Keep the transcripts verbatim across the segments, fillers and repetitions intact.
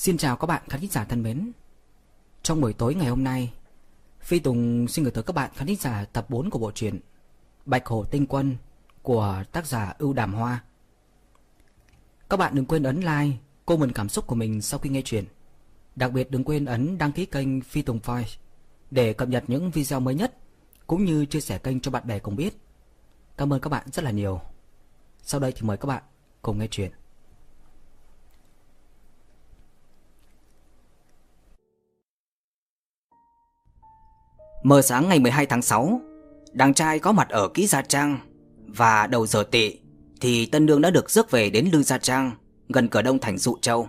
Xin chào các bạn khán thính giả thân mến. Trong buổi tối ngày hôm nay, Phi Tùng xin gửi tới các bạn khán thính giả tập bốn của bộ truyện Bạch Hổ Tinh Quân của tác giả Ưu Đàm Hoa. Các bạn đừng quên ấn like, comment cảm xúc của mình sau khi nghe truyện. Đặc biệt đừng quên ấn đăng ký kênh Phi Tùng Voice để cập nhật những video mới nhất, cũng như chia sẻ kênh cho bạn bè cùng biết. Cảm ơn các bạn rất là nhiều. Sau đây thì mời các bạn cùng nghe truyện. Mờ sáng ngày mười hai tháng sáu, đàn trai có mặt ở Kỹ Gia Trang, và đầu giờ tỵ thì tân nương đã được rước về đến Lư Gia Trang, gần cửa đông thành Dụ Châu.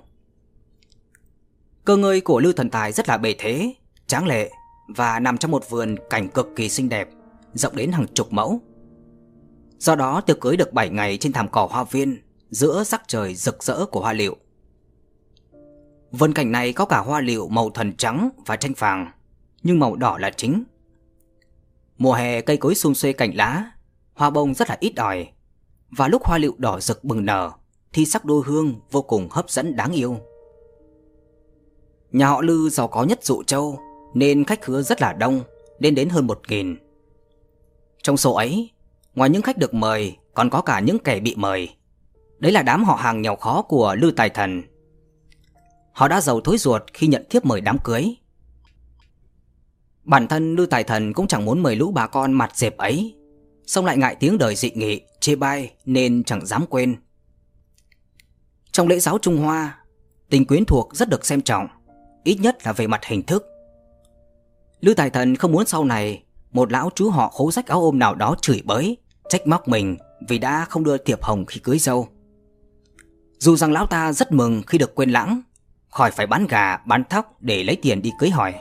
Cơ ngơi của Lư Thần Tài rất là bề thế, tráng lệ và nằm trong một vườn cảnh cực kỳ xinh đẹp, rộng đến hàng chục mẫu. Do đó tiệc cưới được bảy ngày trên thảm cỏ hoa viên, giữa sắc trời rực rỡ của hoa lựu. Vườn cảnh này có cả hoa lựu màu thần trắng và tranh vàng, nhưng màu đỏ là chính. Mùa hè cây cối sum xuê cành lá, hoa bông rất là ít ỏi, và lúc hoa lựu đỏ rực bừng nở thì sắc đôi hương vô cùng hấp dẫn đáng yêu. Nhà họ Lư giàu có nhất Dụ Châu nên khách khứa rất là đông, lên đến hơn một nghìn. Trong số ấy, ngoài những khách được mời còn có cả những kẻ bị mời. Đấy là đám họ hàng nghèo khó của Lư Tài Thần. Họ đã giàu thối ruột khi nhận thiếp mời đám cưới. Bản thân Lư Tài Thần cũng chẳng muốn mời lũ bà con mặt dẹp ấy, song lại ngại tiếng đời dị nghị, chê bai nên chẳng dám quên. Trong lễ giáo Trung Hoa, tình quyến thuộc rất được xem trọng, ít nhất là về mặt hình thức. Lư Tài Thần không muốn sau này một lão chú họ khố rách áo ôm nào đó chửi bới, trách móc mình vì đã không đưa thiệp hồng khi cưới dâu. Dù rằng lão ta rất mừng khi được quên lãng, khỏi phải bán gà, bán thóc để lấy tiền đi cưới hỏi.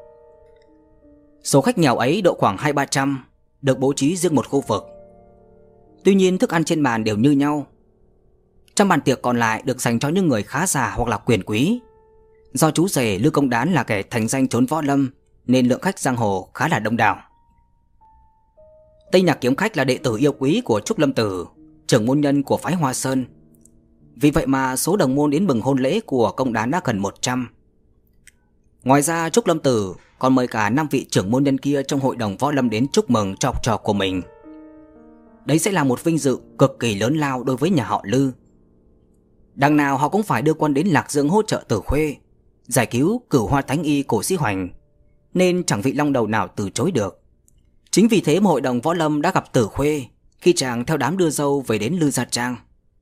Số khách nghèo ấy độ khoảng hai ba trăm, được bố trí riêng một khu vực. Tuy nhiên thức ăn trên bàn đều như nhau. Trong bàn tiệc còn lại được dành cho những người khá già hoặc là quyền quý. Do chú rể Lư Công Đán là kẻ thành danh trốn võ lâm nên lượng khách giang hồ khá là đông đảo. Tây Nhạc Kiếm Khách là đệ tử yêu quý của Trúc Lâm Tử, trưởng môn nhân của phái Hoa Sơn. Vì vậy mà số đồng môn đến mừng hôn lễ của Công Đán đã gần một trăm. Ngoài ra Trúc Lâm Tử còn mời cả năm vị trưởng môn nhân kia trong hội đồng võ lâm đến chúc mừng cho học trò của mình. Đấy sẽ là một vinh dự cực kỳ lớn lao đối với nhà họ Lư. Đằng nào họ cũng phải đưa quân đến Lạc Dương hỗ trợ Tử Khuê, giải cứu Cửu Hoa Thánh Y Cổ Sĩ Hoành, nên chẳng vị long đầu nào từ chối được. Chính vì thế mà hội đồng võ lâm đã gặp Tử Khuê khi chàng theo đám đưa dâu về đến Lư Gia Trang.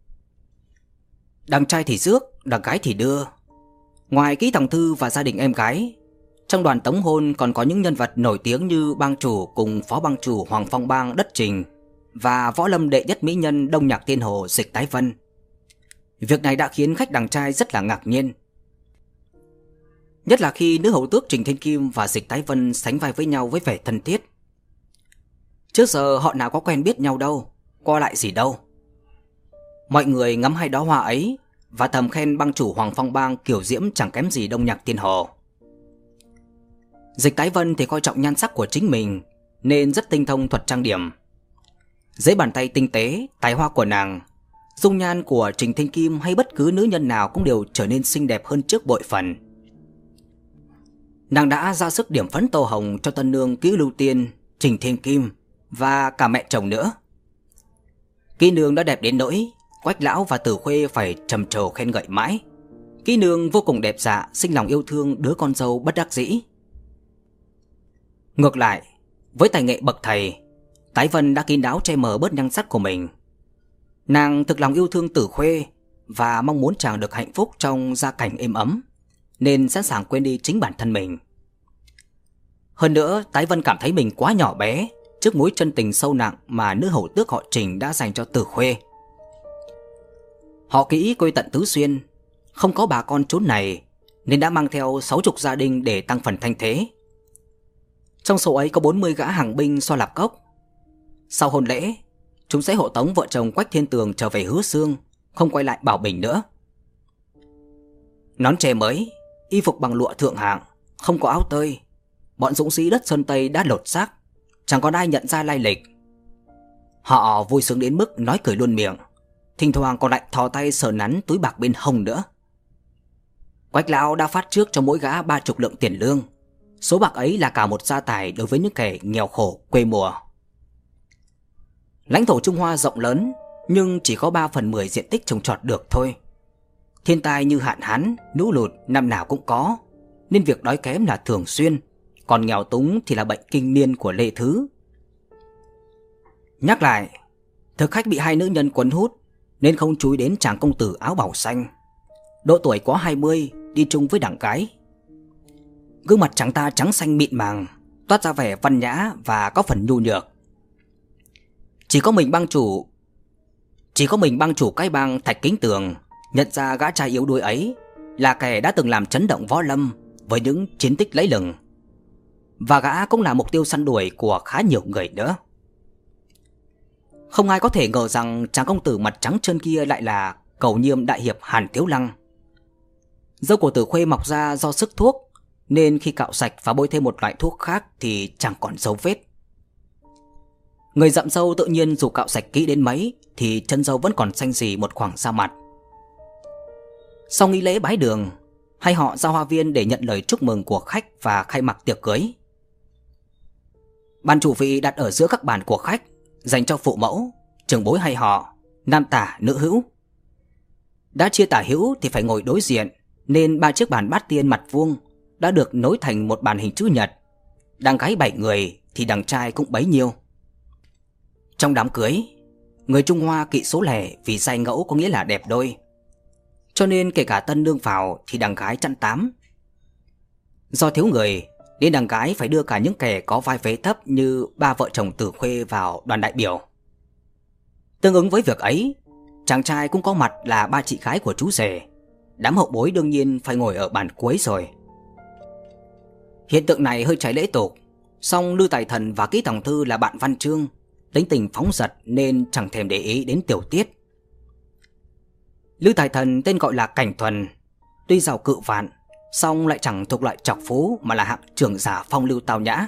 Đằng trai thì rước, đằng gái thì đưa. Ngoài Kỹ Thằng Thư và gia đình em gái, trong đoàn tống hôn còn có những nhân vật nổi tiếng như bang chủ cùng phó bang chủ Hoàng Phong Bang Đất Trình và võ lâm đệ nhất mỹ nhân Đông Nhạc Tiên Hồ Dịch Tái Vân. Việc này đã khiến khách đằng trai rất là ngạc nhiên. Nhất là khi nữ hầu tước Trình Thiên Kim và Dịch Tái Vân sánh vai với nhau với vẻ thân thiết. Trước giờ họ nào có quen biết nhau đâu, qua lại gì đâu. Mọi người ngắm hai đóa hoa ấy và thầm khen bang chủ Hoàng Phong Bang kiểu diễm chẳng kém gì Đông Nhạc Tiên Hồ. Dịch Tái Vân thì coi trọng nhan sắc của chính mình nên rất tinh thông thuật trang điểm. Dưới bàn tay tinh tế, tài hoa của nàng, dung nhan của Trình Thiên Kim hay bất cứ nữ nhân nào cũng đều trở nên xinh đẹp hơn trước bội phần. Nàng đã ra sức điểm phấn tô hồng cho tân nương Kỹ Lưu Tiên, Trình Thiên Kim và cả mẹ chồng nữa. Kỹ nương đã đẹp đến nỗi Quách lão và Tử Khuê phải trầm trồ khen ngợi mãi. Kỹ nương vô cùng đẹp dạ, sinh lòng yêu thương đứa con dâu bất đắc dĩ. Ngược lại, với tài nghệ bậc thầy, Tái Vân đã kín đáo che mờ bớt nhan sắc của mình. Nàng thực lòng yêu thương Tử Khuê và mong muốn chàng được hạnh phúc trong gia cảnh êm ấm, nên sẵn sàng quên đi chính bản thân mình. Hơn nữa, Tái Vân cảm thấy mình quá nhỏ bé trước mối chân tình sâu nặng mà nữ hầu tước họ Trình đã dành cho Tử Khuê. Họ Kỹ quê tận Tứ Xuyên, không có bà con chốn này nên đã mang theo sáu chục gia đình để tăng phần thanh thế. Trong số ấy có bốn mươi gã hàng binh so lạp cốc. Sau hôn lễ, chúng sẽ hộ tống vợ chồng Quách Thiên Tường trở về Hứa Xương, không quay lại Bảo Bình nữa. Nón tre mới, y phục bằng lụa thượng hạng, không có áo tơi. Bọn dũng sĩ đất Sơn Tây đã lột xác, chẳng còn ai nhận ra lai lịch. Họ vui sướng đến mức nói cười luôn miệng, thỉnh thoảng còn lại thò tay sờ nắn túi bạc bên hông nữa. Quách lão đã phát trước cho mỗi gã ba chục lượng tiền lương. Số bạc ấy là cả một gia tài đối với những kẻ nghèo khổ quê mùa. Lãnh thổ Trung Hoa rộng lớn, nhưng chỉ có ba phần mười diện tích trồng trọt được thôi. Thiên tai như hạn hán, lũ lụt năm nào cũng có, nên việc đói kém là thường xuyên, còn nghèo túng thì là bệnh kinh niên của Lê Thứ. Nhắc lại, thực khách bị hai nữ nhân quấn hút nên không chú ý đến chàng công tử áo bào xanh. Độ tuổi có hai mươi, đi chung với đảng gái. Gương mặt chàng ta trắng xanh mịn màng, toát ra vẻ văn nhã và có phần nhu nhược. Chỉ có mình bang chủ Chỉ có mình bang chủ cái bang Thạch Kính Tường nhận ra gã trai yếu đuối ấy là kẻ đã từng làm chấn động võ lâm với những chiến tích lẫy lừng, và gã cũng là mục tiêu săn đuổi của khá nhiều người nữa. Không ai có thể ngờ rằng chàng công tử mặt trắng trơn kia lại là Cầu Nhiêm đại hiệp Hàn Tiếu Lăng. Râu của Tử Khuê mọc ra do sức thuốc, nên khi cạo sạch và bôi thêm một loại thuốc khác thì chẳng còn dấu vết. Người rậm râu tự nhiên dù cạo sạch kỹ đến mấy thì chân râu vẫn còn xanh xì một khoảng da mặt. Sau nghi lễ bái đường, hai họ ra hoa viên để nhận lời chúc mừng của khách và khai mạc tiệc cưới. Bàn chủ vị đặt ở giữa các bàn của khách, dành cho phụ mẫu, trưởng bối hai họ, nam tả nữ hữu. Đã chia tả hữu thì phải ngồi đối diện, nên ba chiếc bàn bát tiên mặt vuông đã được nối thành một bàn hình chữ nhật. Đằng gái bảy người thì đằng trai cũng bấy nhiêu. Trong đám cưới, người Trung Hoa kỵ số lẻ vì giai ngẫu có nghĩa là đẹp đôi, cho nên kể cả tân nương vào thì đằng gái chẵn tám. Do thiếu người nên đằng gái phải đưa cả những kẻ có vai vế thấp như ba vợ chồng Tử Khuê vào đoàn đại biểu. Tương ứng với việc ấy, chàng trai cũng có mặt là ba chị gái của chú rể. Đám hậu bối đương nhiên phải ngồi ở bàn cuối rồi. Hiện tượng này hơi trái lễ tục, song Lư Tài Thần và Kỹ Tòng Thư là bạn văn chương, tính tình phóng dật nên chẳng thèm để ý đến tiểu tiết. Lư Tài Thần tên gọi là Cảnh Thuần, tuy giàu cự vạn, song lại chẳng thuộc loại trọc phú mà là hạng trưởng giả phong lưu tao nhã.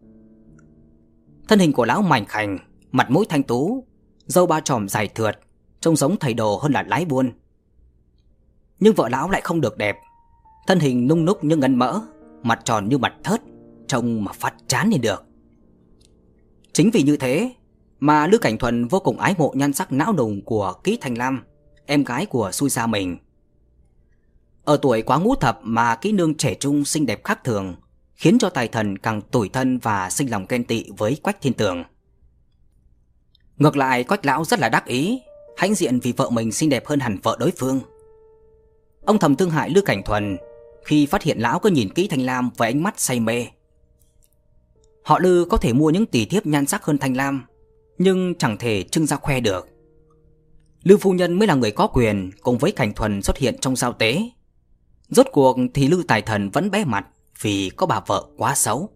Thân hình của lão mảnh khảnh, mặt mũi thanh tú, râu ba chòm dài thượt, trông giống thầy đồ hơn là lái buôn. Nhưng vợ lão lại không được đẹp, thân hình nung núc như ngân mỡ, mặt tròn như mặt thớt, trông mà phát chán lên được. Chính vì như thế mà Lư Cảnh Thuần vô cùng ái mộ nhan sắc não nùng của Ký Thanh Lam, em gái của xui gia mình. Ở tuổi quá ngũ thập mà kỹ nương trẻ trung xinh đẹp khác thường, khiến cho Tài Thần càng tủi thân và sinh lòng ghen tị với Quách Thiên Tường. Ngược lại, Quách lão rất là đắc ý, hãnh diện vì vợ mình xinh đẹp hơn hẳn vợ đối phương. Ông thầm thương hại Lư Cảnh Thuần khi phát hiện lão cứ nhìn Kỹ Thanh Lam với ánh mắt say mê. Họ Lư có thể mua những tỷ thiếp nhan sắc hơn Thanh Lam, nhưng chẳng thể trưng ra khoe được. Lư phu nhân mới là người có quyền cùng với Cảnh Thuần xuất hiện trong giao tế. Rốt cuộc thì Lư Tài Thần vẫn bé mặt vì có bà vợ quá xấu.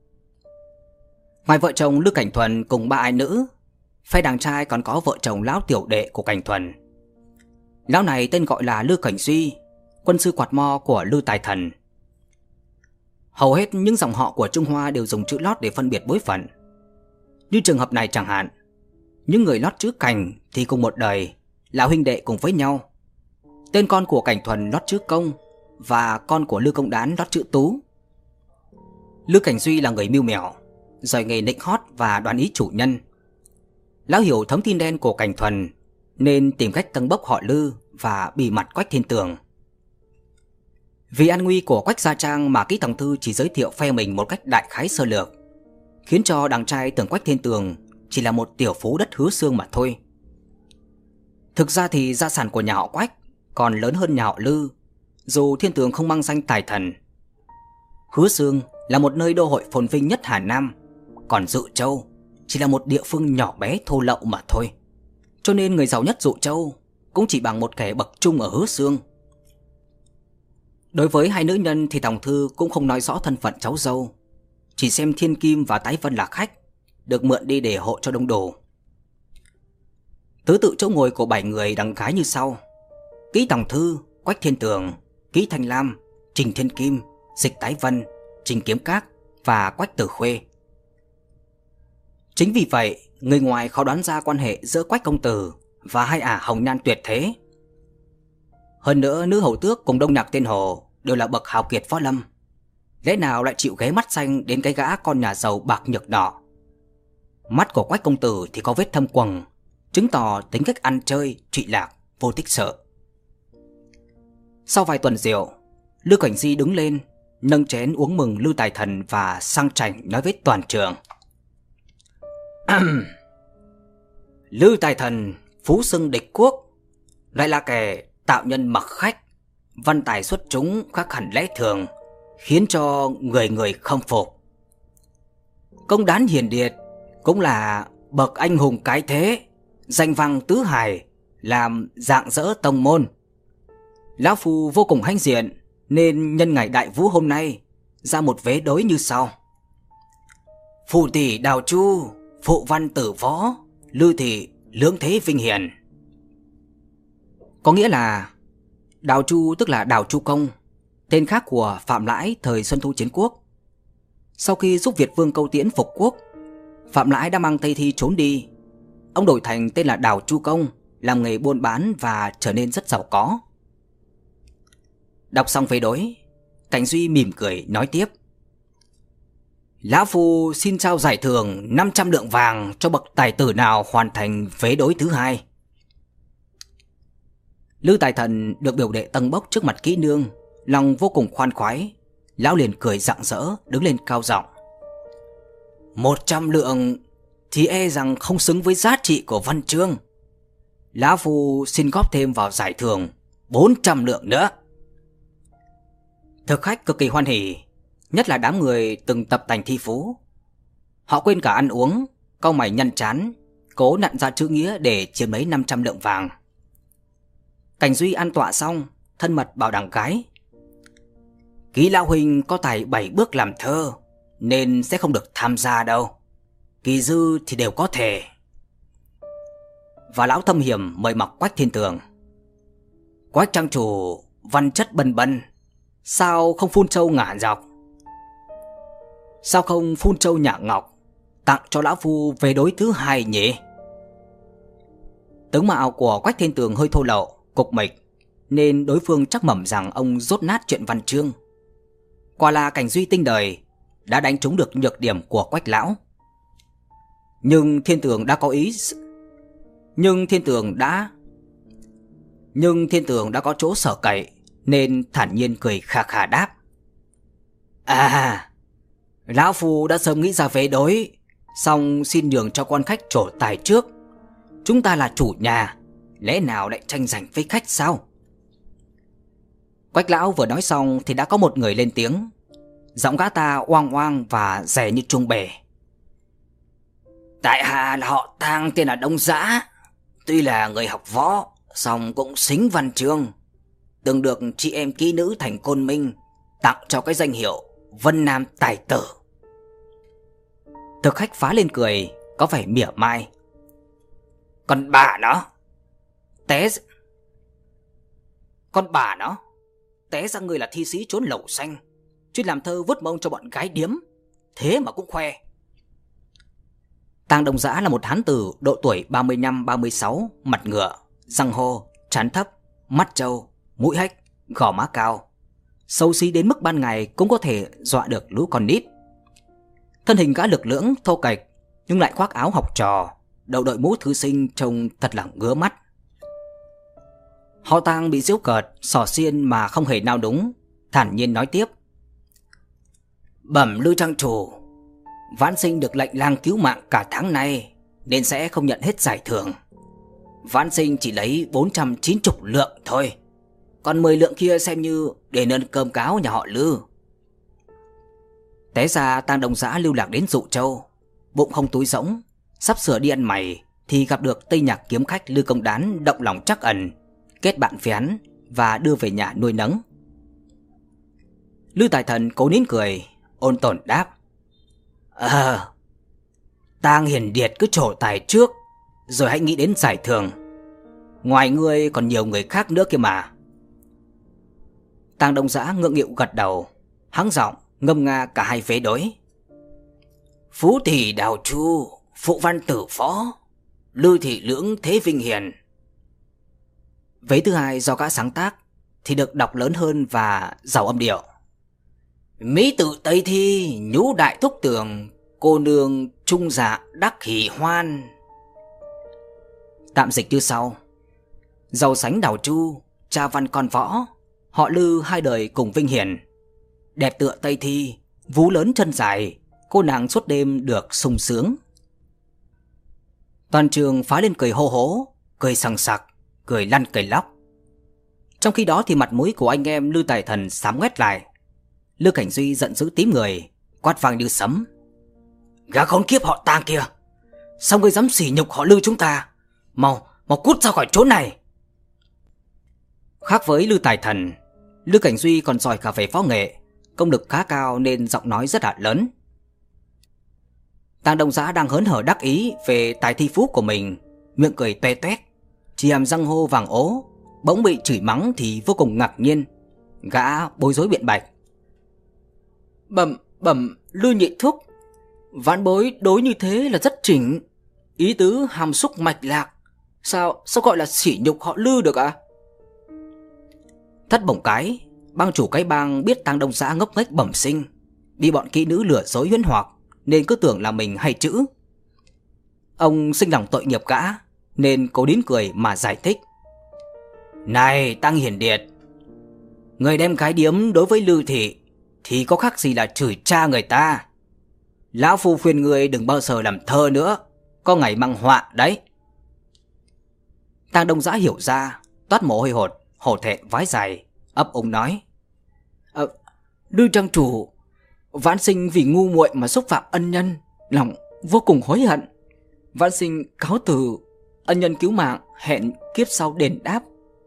Ngoài vợ chồng Lư Cảnh Thuần cùng ba ai nữ, phe đàn trai còn có vợ chồng lão tiểu đệ của Cảnh Thuần. Lão này tên gọi là Lư Cảnh Duy, quân sư quạt mo của Lư Tài Thần. Hầu hết những dòng họ của Trung Hoa đều dùng chữ lót để phân biệt bối phận. Như trường hợp này chẳng hạn, những người lót chữ Cảnh thì cùng một đời, là huynh đệ cùng với nhau. Tên con của Cảnh Thuần lót chữ Công, và con của Lư Công Đán lót chữ Tú. Lư Cảnh Duy là người mưu mẹo, giỏi nghề nịnh hót và đoán ý chủ nhân. Lão hiểu thấm tin đen của Cảnh Thuần nên tìm cách tâng bốc họ Lư và bì mặt Quách Thiên Tường. Vì an nguy của Quách gia trang mà Kỹ Tòng Thư chỉ giới thiệu phe mình một cách đại khái sơ lược, khiến cho đàn trai tưởng Quách Thiên Tường chỉ là một tiểu phú đất Hứa Xương mà thôi. Thực ra thì gia sản của nhà họ Quách còn lớn hơn nhà họ Lư, dù Thiên Tường không mang danh tài thần. Hứa Xương là một nơi đô hội phồn vinh nhất Hà Nam, còn Dụ Châu chỉ là một địa phương nhỏ bé thô lậu mà thôi. Cho nên người giàu nhất Dụ Châu cũng chỉ bằng một kẻ bậc trung ở Hứa Xương. Đối với hai nữ nhân thì Tòng Thư cũng không nói rõ thân phận cháu dâu, chỉ xem Thiên Kim và Tái Vân là khách, được mượn đi để hộ cho đông đủ. Thứ tự chỗ ngồi của bảy người đằng gái như sau: Kỹ Tòng Thư, Quách Thiên Tường, Kỹ Thanh Lam, Trình Thiên Kim, Dịch Tái Vân, Trình Kiếm Các và Quách Tử Khuê. Chính vì vậy, người ngoài khó đoán ra quan hệ giữa Quách công tử và hai ả hồng nhan tuyệt thế. Hơn nữa, nữ hầu tước cùng đông nhạc tiên hồ đều là bậc hào kiệt võ lâm, lẽ nào lại chịu ghé mắt xanh đến cái gã con nhà giàu bạc nhược nọ. Mắt của Quách công tử thì có vết thâm quầng, chứng tỏ tính cách ăn chơi trụy lạc, vô tích sợ. Sau vài tuần rượu, Lưu Cảnh Di đứng lên, nâng chén uống mừng Lưu Tài Thần và sang chảnh nói với toàn trường. Lưu Tài Thần phú xưng địch quốc, lại là kẻ tạo nhân mặc khách, văn tài xuất chúng khác hẳn lẽ thường, khiến cho người người khâm phục. Công đán hiền điệt, cũng là bậc anh hùng cái thế, danh vang tứ hải, làm rạng rỡ tông môn. Lão phu vô cùng hãnh diện, nên nhân ngày đại vũ hôm nay ra một vế đối như sau: Phù tỷ Đào Chu, phụ văn tử võ, Lưu thị lưỡng thế vinh hiển. Có nghĩa là Đào Chu tức là Đào Chu Công, tên khác của Phạm Lãi thời Xuân Thu Chiến Quốc. Sau khi giúp Việt Vương Câu Tiễn phục quốc, Phạm Lãi đã mang Tây Thi trốn đi. Ông đổi thành tên là Đào Chu Công, làm nghề buôn bán và trở nên rất giàu có. Đọc xong vế đối, Cảnh Duy mỉm cười nói tiếp: Lão phu xin trao giải thưởng năm trăm lượng vàng cho bậc tài tử nào hoàn thành vế đối thứ hai. Lưu Tài Thần được biểu đệ tâng bốc trước mặt kỹ nương, lòng vô cùng khoan khoái. Lão liền cười rạng rỡ, đứng lên cao giọng: Một trăm lượng thì e rằng không xứng với giá trị của văn chương. Lão phu xin góp thêm vào giải thưởng bốn trăm lượng nữa. Thực khách cực kỳ hoan hỉ, nhất là đám người từng tập tành thi phú. Họ quên cả ăn uống, cau mày nhăn trán, cố nặn ra chữ nghĩa để chiếm lấy năm trăm lượng vàng. Cảnh Duy ăn tọa xong, thân mật bảo đằng gái: Ký lão huynh có tài bảy bước làm thơ, nên sẽ không được tham gia đâu. Kỳ dư thì đều có thể. Và lão thâm hiểm mời mọc Quách Thiên Tường: Quách trang chủ văn chất bần bần, sao không phun trâu ngả dọc? Sao không phun trâu nhả ngọc, tặng cho lão phu về đối thứ hai nhỉ? Tướng mạo của Quách Thiên Tường hơi thô lậu, cục mịch, nên đối phương chắc mẩm rằng ông dốt nát chuyện văn chương. Quả là Cảnh Duy tinh đời, đã đánh trúng được nhược điểm của Quách lão. Nhưng Thiên Tường đã có ý Nhưng Thiên Tường đã Nhưng Thiên Tường đã có chỗ sở cậy, nên thản nhiên cười khà khà đáp: À, lão phu đã sớm nghĩ ra vế đối, song xin nhường cho quan khách trổ tài trước. Chúng ta là chủ nhà, lẽ nào lại tranh giành với khách sao? Quách lão vừa nói xong thì đã có một người lên tiếng. Giọng gã ta oang oang và rẻ như chuông bể: Tại hạ là họ Tang, tên là Đông Dã. Tuy là người học võ, song cũng xính văn chương, từng được chị em kỹ nữ thành Côn Minh tặng cho cái danh hiệu Vân Nam tài tử. Thực khách phá lên cười, có vẻ mỉa mai: Con bà nó Té Con bà nó Té ra người là thi sĩ trốn lẩu xanh, chuyên làm thơ vứt mông cho bọn gái điếm, thế mà cũng khoe. Tang Đông Dã là một hán tử độ tuổi ba mươi lăm ba mươi sáu, mặt ngựa, răng hô, trán thấp, mắt trâu, mũi hách, gò má cao, xấu xí đến mức ban ngày cũng có thể dọa được lũ con nít. Thân hình gã lực lưỡng thô kệch, nhưng lại khoác áo học trò, đầu đội mũ thư sinh trông thật là ngứa mắt. Họ Tang bị giễu cợt, xỏ xiên mà không hề nao đúng, thản nhiên nói tiếp: Bẩm Lưu trang chủ, Vãn Sinh được lệnh lang cứu mạng cả tháng nay, nên sẽ không nhận hết giải thưởng. Vãn Sinh chỉ lấy bốn trăm chín mươi lượng thôi, còn mười lượng kia xem như để nâng cơm cáo nhà họ Lư. Té ra Tang Đông Dã lưu lạc đến Dụ Châu, bụng không túi rỗng, sắp sửa đi ăn mày thì gặp được Tây Nhạc kiếm khách Lư Công Đán động lòng trắc ẩn, kết bạn với hắn và đưa về nhà nuôi nấng. Lư Tài Thần cố nín cười, ôn tồn đáp: Ờ, Tang hiền điệt cứ trổ tài trước, rồi hãy nghĩ đến giải thưởng. Ngoài ngươi còn nhiều người khác nữa kia mà. Tang Đông Dã ngượng nghịu gật đầu, hắng giọng ngâm nga cả hai vế đối: Phú tỷ Đào Chu, phụ văn tử phó, Lư thị lưỡng thế vinh hiền. Vế thứ hai do gã sáng tác, thì được đọc lớn hơn và giàu âm điệu. Mỹ tự Tây Thi, nhũ đại thúc tường, cô nương trung dạ đắc hỷ hoan. Tạm dịch như sau: giàu sánh đào chu, cha văn con võ, họ Lư hai đời cùng vinh hiển. Đẹp tựa Tây Thi, vú lớn chân dài, cô nàng suốt đêm được sung sướng. Toàn trường phá lên cười hô hố, cười sằng sặc, cười lăn cười lóc. Trong khi đó thì mặt mũi của anh em Lư Tài Thần xám ngoét lại. Lư Cảnh Duy giận dữ tím người, quát vang như sấm: gã khốn kiếp họ Tang kia, sao ngươi dám sỉ nhục họ Lư chúng ta? Mau, mau cút ra khỏi chỗ này! Khác với Lư Tài Thần, Lư Cảnh Duy còn giỏi cả về võ nghệ, công lực khá cao nên giọng nói rất là lớn. Tang Đông Dã đang hớn hở đắc ý về tài thi phú của mình, miệng cười toe toét, chỉ hàm răng hô vàng ố, bỗng bị chửi mắng thì vô cùng ngạc nhiên. Gã bối rối biện bạch: Bẩm, bẩm Lư nhị thúc, vãn bối đối như thế là rất chỉnh, ý tứ hàm xúc mạch lạc, sao sao gọi là sỉ nhục họ Lư được ạ? À? Thất bổng cái, bang chủ cái bang biết Tang Đông Dã ngốc nghếch bẩm sinh, bị bọn kỹ nữ lừa dối huyễn hoặc nên cứ tưởng là mình hay chữ. Ông sinh lòng tội nghiệp gã nên cố nín cười mà giải thích: Này Tăng Hiển Điệt, người đem gái điếm đối với Lư thị thì có khác gì là chửi cha người ta. Lão phu khuyên người đừng bao giờ làm thơ nữa, có ngày mang họa đấy. Tang Đông Dã hiểu ra, toát mồ hôi hột, hổ thẹn vái dài, ấp úng nói: à, Lư trang chủ, vãn sinh vì ngu muội mà xúc phạm ân nhân, lòng vô cùng hối hận. Vãn sinh cáo từ, ân nhân cứu mạng, hẹn kiếp sau đền đáp.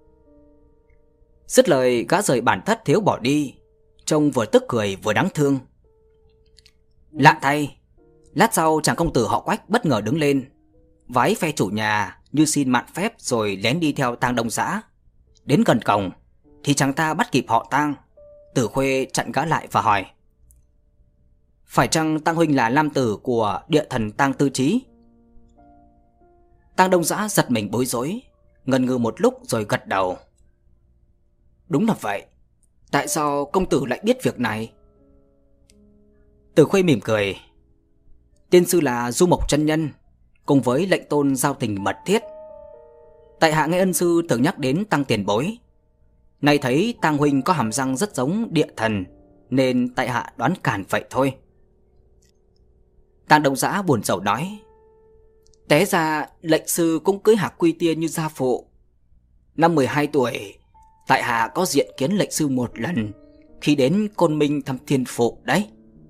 Dứt lời gã rời bản thất thiếu bỏ đi, trông vừa tức cười vừa đáng thương. Lạ thay, lát sau chàng công tử họ Quách bất ngờ đứng lên, vái phe chủ nhà như xin mạn phép rồi lén đi theo Tang Đông Dã. Đến gần cổng thì chàng ta bắt kịp họ Tang. Tử Khuê chặn gã lại và hỏi: Phải chăng Tang huynh là nam tử của địa thần Tang Tư Chí? Tang Đông Dã giật mình bối rối, ngần ngừ một lúc rồi gật đầu: Đúng là vậy. Tại sao công tử lại biết việc này? Tử Khuê mỉm cười: Tiên sư là Du Mộc chân nhân, cùng với lệnh tôn giao tình mật thiết. Tại hạ nghe ân sư thường nhắc đến Tăng tiền bối, nay thấy Tang huynh có hàm răng rất giống địa thần, nên tại hạ đoán càn vậy thôi. Tang Đông Dã buồn rầu nói: Té ra lệnh sư cũng cưới Hạc Quy Tiên như gia phụ. Năm mười hai tuổi, tại hạ có diện kiến lệnh sư một lần khi đến Côn Minh thăm thiên phụ đấy.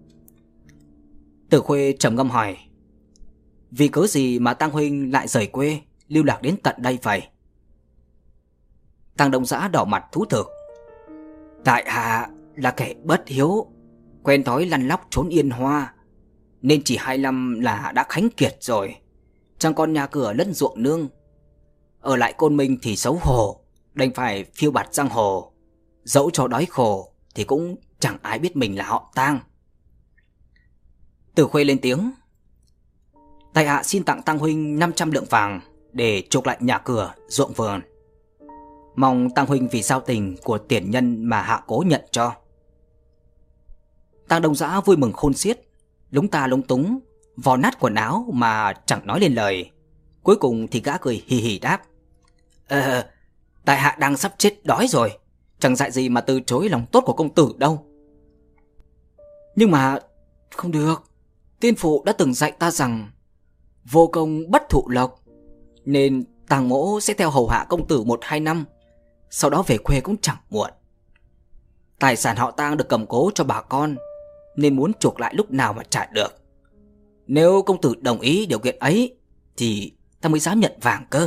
Tử Khuê trầm ngâm hỏi: Vì cớ gì mà Tang huynh lại rời quê lưu lạc đến tận đây vậy? Tang Đông Dã đỏ mặt thú thực: Tại hạ là kẻ bất hiếu, quen thói lăn lóc trốn yên hoa, nên chỉ hai năm là đã khánh kiệt rồi, chẳng còn nhà cửa lẫn ruộng nương. Ở lại Côn Minh thì xấu hổ, đành phải phiêu bạt giang hồ, dẫu cho đói khổ thì cũng chẳng ai biết mình là họ Tang. Tử Khuê lên tiếng: Tại hạ xin tặng Tang huynh năm trăm lượng vàng để chuộc lại nhà cửa, ruộng vườn. Mong Tang huynh vì giao tình của tiền nhân mà hạ cố nhận cho. Tang Đông Dã vui mừng khôn xiết, lúng ta lúng túng, vò nát quần áo mà chẳng nói lên lời. Cuối cùng thì gã cười hì hì đáp: Ờ, tại hạ đang sắp chết đói rồi, chẳng dại gì mà từ chối lòng tốt của công tử đâu. Nhưng mà không được, tiên phụ đã từng dạy ta rằng vô công bất thụ lộc, nên Tang mỗ sẽ theo hầu hạ công tử một hai năm, sau đó về quê cũng chẳng muộn. Tài sản họ Tang được cầm cố cho bà con, nên muốn chuộc lại lúc nào mà trả được. Nếu công tử đồng ý điều kiện ấy thì ta mới dám nhận vàng cơ.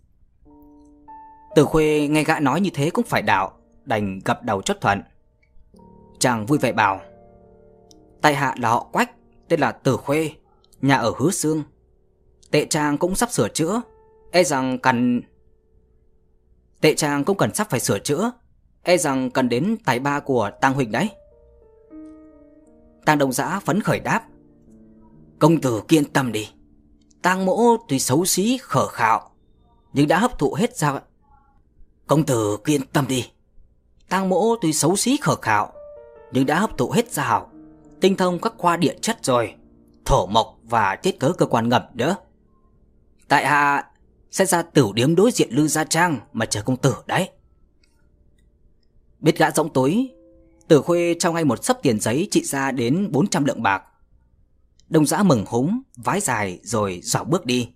Tử Khuê nghe gã nói như thế cũng phải đạo, đành gập đầu chốt thuận. Chàng vui vẻ bảo: Tại hạ là họ Quách, tên là Tử Khuê, nhà ở Hứa Xương. Tệ trang cũng sắp sửa chữa, e rằng cần Tệ trang cũng cần sắp phải sửa chữa, e rằng cần đến tài ba của Tang huynh đấy. Tang Đông Dã phấn khởi đáp: Công tử kiên tâm đi, Tang mỗ tuy xấu xí khờ khạo nhưng đã hấp thụ hết ra. Công tử kiên tâm đi, Tang Mỗ tuy xấu xí khờ khạo, nhưng đã hấp thụ hết gia học, tinh thông các khoa địa chất rồi, thổ mộc và thiết kế cơ quan ngầm nữa. Tại hạ sẽ ra tửu điếm đối diện Lư Gia Trang mà chờ công tử đấy. Biết gã rỗng tối, Tử Khuê trao ngay một xấp tiền giấy trị giá đến bốn trăm lượng bạc. Đông Dã mừng húm, vái dài rồi dạo bước đi.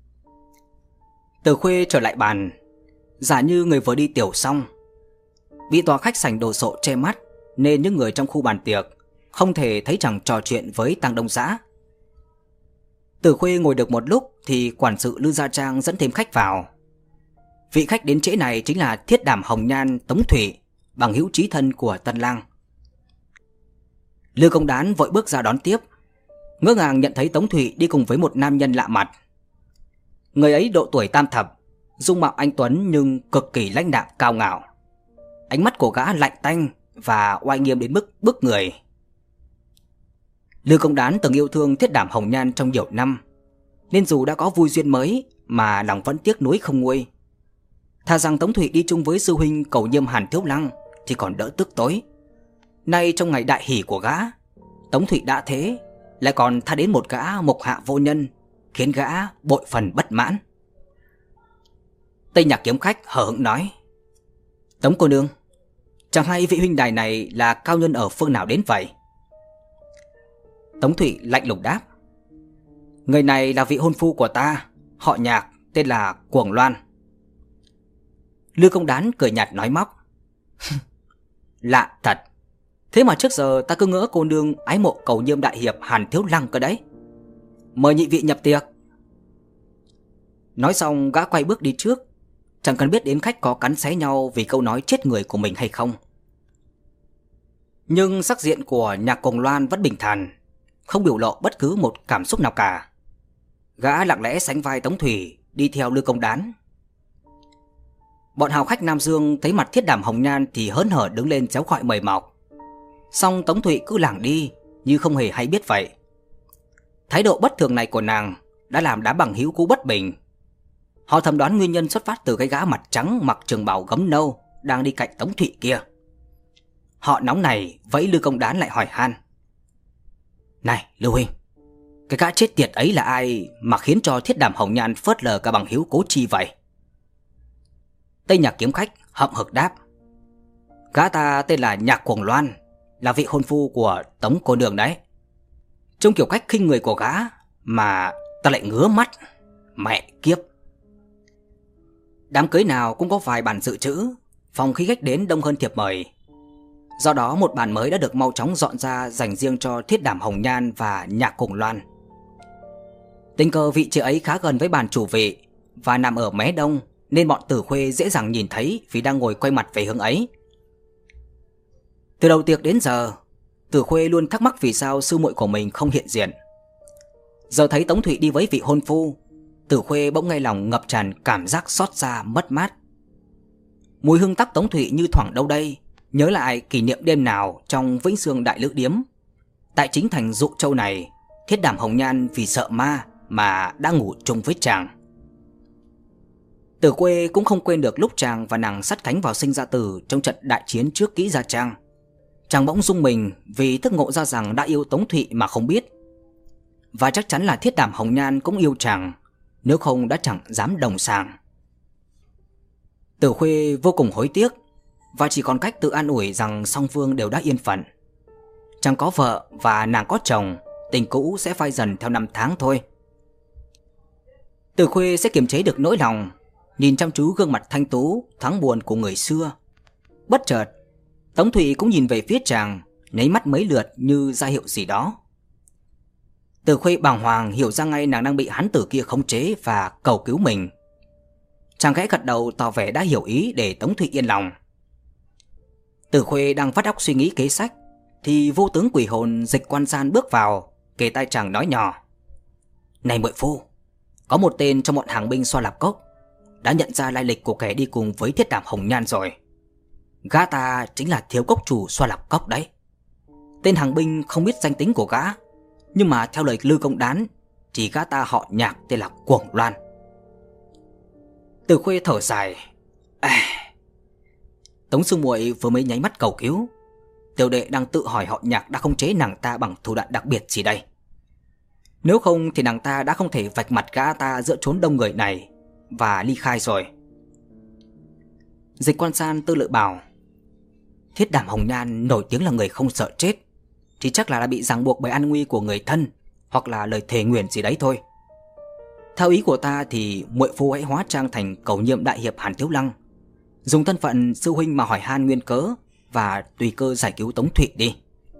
Tử Khuê trở lại bàn, giả như người vừa đi tiểu xong. Vì tòa khách sảnh đồ sộ che mắt nên những người trong khu bàn tiệc không thể thấy chàng trò chuyện với Tăng Đông Dã. Tử Khuê ngồi được một lúc thì quản sự Lư Gia Trang dẫn thêm khách vào. Vị khách đến trễ này chính là Thiết Đảm Hồng Nhan Tống Thụy, bằng hữu chí thân của Tân Lang. Lư Công Đán vội bước ra đón tiếp, ngỡ ngàng nhận thấy Tống Thụy đi cùng với một nam nhân lạ mặt. Người ấy độ tuổi tam thập, dung mạo anh tuấn nhưng cực kỳ lãnh đạm cao ngạo. Ánh mắt của gã lạnh tanh và oai nghiêm đến mức bức người. Lư Công Đán từng yêu thương Thiết Đảm Hồng Nhan trong nhiều năm, nên dù đã có vui duyên mới mà lòng vẫn tiếc nuối không nguôi. Thà rằng Tống Thụy đi chung với sư huynh Cầu Nhiêm Hàn Thiếu Lăng thì còn đỡ tức tối. Nay trong ngày đại hỷ của gã, Tống Thụy đã thế, lại còn tha đến một gã mộc hạ vô nhân, khiến gã bội phần bất mãn. Tây Nhạc Kiếm Khách hờ hững nói: Tống cô nương, chẳng hay vị huynh đài này là cao nhân ở phương nào đến vậy? Tống Thụy lạnh lùng đáp: Người này là vị hôn phu của ta, họ Nhạc, tên là Cuồng Loan. Lư Công Đán cười nhạt nói móc: Lạ thật, thế mà trước giờ ta cứ ngỡ cô nương ái mộ Cầu Nhiêm đại hiệp Hàn Thiếu Lăng cơ đấy. Mời nhị vị nhập tiệc. Nói xong gã quay bước đi trước, chẳng cần biết đến khách có cắn xé nhau vì câu nói chết người của mình hay không. Nhưng sắc diện của Nhạc Cuồng Loan vẫn bình thản, không biểu lộ bất cứ một cảm xúc nào cả. Gã lặng lẽ sánh vai Tống Thủy đi theo Lư Công Đán. Bọn hào khách Nam Dương thấy mặt Thiết Đảm Hồng Nhan thì hớn hở đứng lên chéo gọi mời mọc. Song Tống Thụy cứ lảng đi như không hề hay biết vậy. Thái độ bất thường này của nàng đã làm đám bằng hữu cũ bất bình. Họ thầm đoán nguyên nhân xuất phát từ cái gã mặt trắng mặc trường bào gấm nâu đang đi cạnh Tống Thụy kia. Họ nóng này vẫy Lư Công Đán lại hỏi han: Này Lưu huynh, cái gã chết tiệt ấy là ai mà khiến cho Thiết Đảm Hồng Nhan phớt lờ cả bằng hữu cố chi vậy? Tây Nhạc Kiếm Khách hậm hực đáp: Gã ta tên là Nhạc Cuồng Loan, là vị hôn phu của Tống cô nương đấy. Trong kiểu cách khinh người của gã mà ta lại ngứa mắt. Mẹ kiếp! Đám cưới nào cũng có vài bàn dự trữ, phòng khi khách đến đông hơn thiệp mời. Do đó một bàn mới đã được mau chóng dọn ra dành riêng cho Thiết Đảm Hồng Nhan và Nhạc Cuồng Loan. Tình cờ vị trí ấy khá gần với bàn chủ vị và nằm ở mé đông, nên bọn Tử Khuê dễ dàng nhìn thấy vì đang ngồi quay mặt về hướng ấy. Từ đầu tiệc đến giờ, Tử Khuê luôn thắc mắc vì sao sư muội của mình không hiện diện. Giờ thấy Tống Thụy đi với vị hôn phu, Tử Khuê bỗng ngay lòng ngập tràn cảm giác xót xa mất mát. Mùi hương tóc Tống Thụy như thoảng đâu đây nhớ lại kỷ niệm đêm nào trong Vĩnh Sương Đại Lữ Điếm. Tại chính thành Dụ Châu này, Thiết Đảm Hồng Nhan vì sợ ma mà đã ngủ chung với chàng. Tử Khuê cũng không quên được lúc chàng và nàng sắt cánh vào sinh ra tử trong trận đại chiến trước Kỹ Gia Trang. Chàng bỗng rung mình vì thức ngộ ra rằng đã yêu Tống Thụy mà không biết. Và chắc chắn là Thiết Đảm Hồng Nhan cũng yêu chàng, nếu không đã chẳng dám đồng sàng. Tử Khuê vô cùng hối tiếc và chỉ còn cách tự an ủi rằng song phương đều đã yên phận. Chàng có vợ và nàng có chồng, tình cũ sẽ phai dần theo năm tháng thôi. Tử Khuê sẽ kiềm chế được nỗi lòng, nhìn chăm chú gương mặt thanh tú thoáng buồn của người xưa. Bất chợt, Tống Thụy cũng nhìn về phía chàng, nháy mắt mấy lượt như ra hiệu gì đó. Tử Khuê bàng hoàng hiểu ra ngay nàng đang bị hắn tử kia khống chế và cầu cứu mình. Chàng khẽ gật đầu tỏ vẻ đã hiểu ý để Tống Thụy yên lòng. Tử Khuê đang vắt óc suy nghĩ kế sách thì vô tướng quỷ hồn Dịch Quan Gian bước vào, kề tai chàng nói nhỏ: Này muội phu, có một tên trong bọn hàng binh Xoa Lạp Cốc đã nhận ra lai lịch của kẻ đi cùng với Thiết Đảm Hồng Nhan rồi. Gã ta chính là thiếu cốc chủ Xoa Lạp Cốc đấy. Tên hàng binh không biết danh tính của gã, nhưng mà theo lời Lư Công Đán thì gã ta họ Nhạc tên là Cuồng Loan. Tử Khuê thở dài: à, Tống sư muội vừa mới nháy mắt cầu cứu. Tiểu đệ đang tự hỏi họ Nhạc đã khống chế nàng ta bằng thủ đoạn đặc biệt gì đây. Nếu không thì nàng ta đã không thể vạch mặt gã ta giữa chốn đông người này và ly khai rồi. Dịch Quan San tư lự bảo: Thiết Đảm Hồng Nhan nổi tiếng là người không sợ chết, thì chắc là đã bị ràng buộc bởi an nguy của người thân hoặc là lời thề nguyền gì đấy thôi. Theo ý của ta thì muội phu hãy hóa trang thành Cầu Nhiệm đại hiệp Hàn Thiếu Lăng, dùng thân phận sư huynh mà hỏi han nguyên cớ và tùy cơ giải cứu Tống Thụy đi.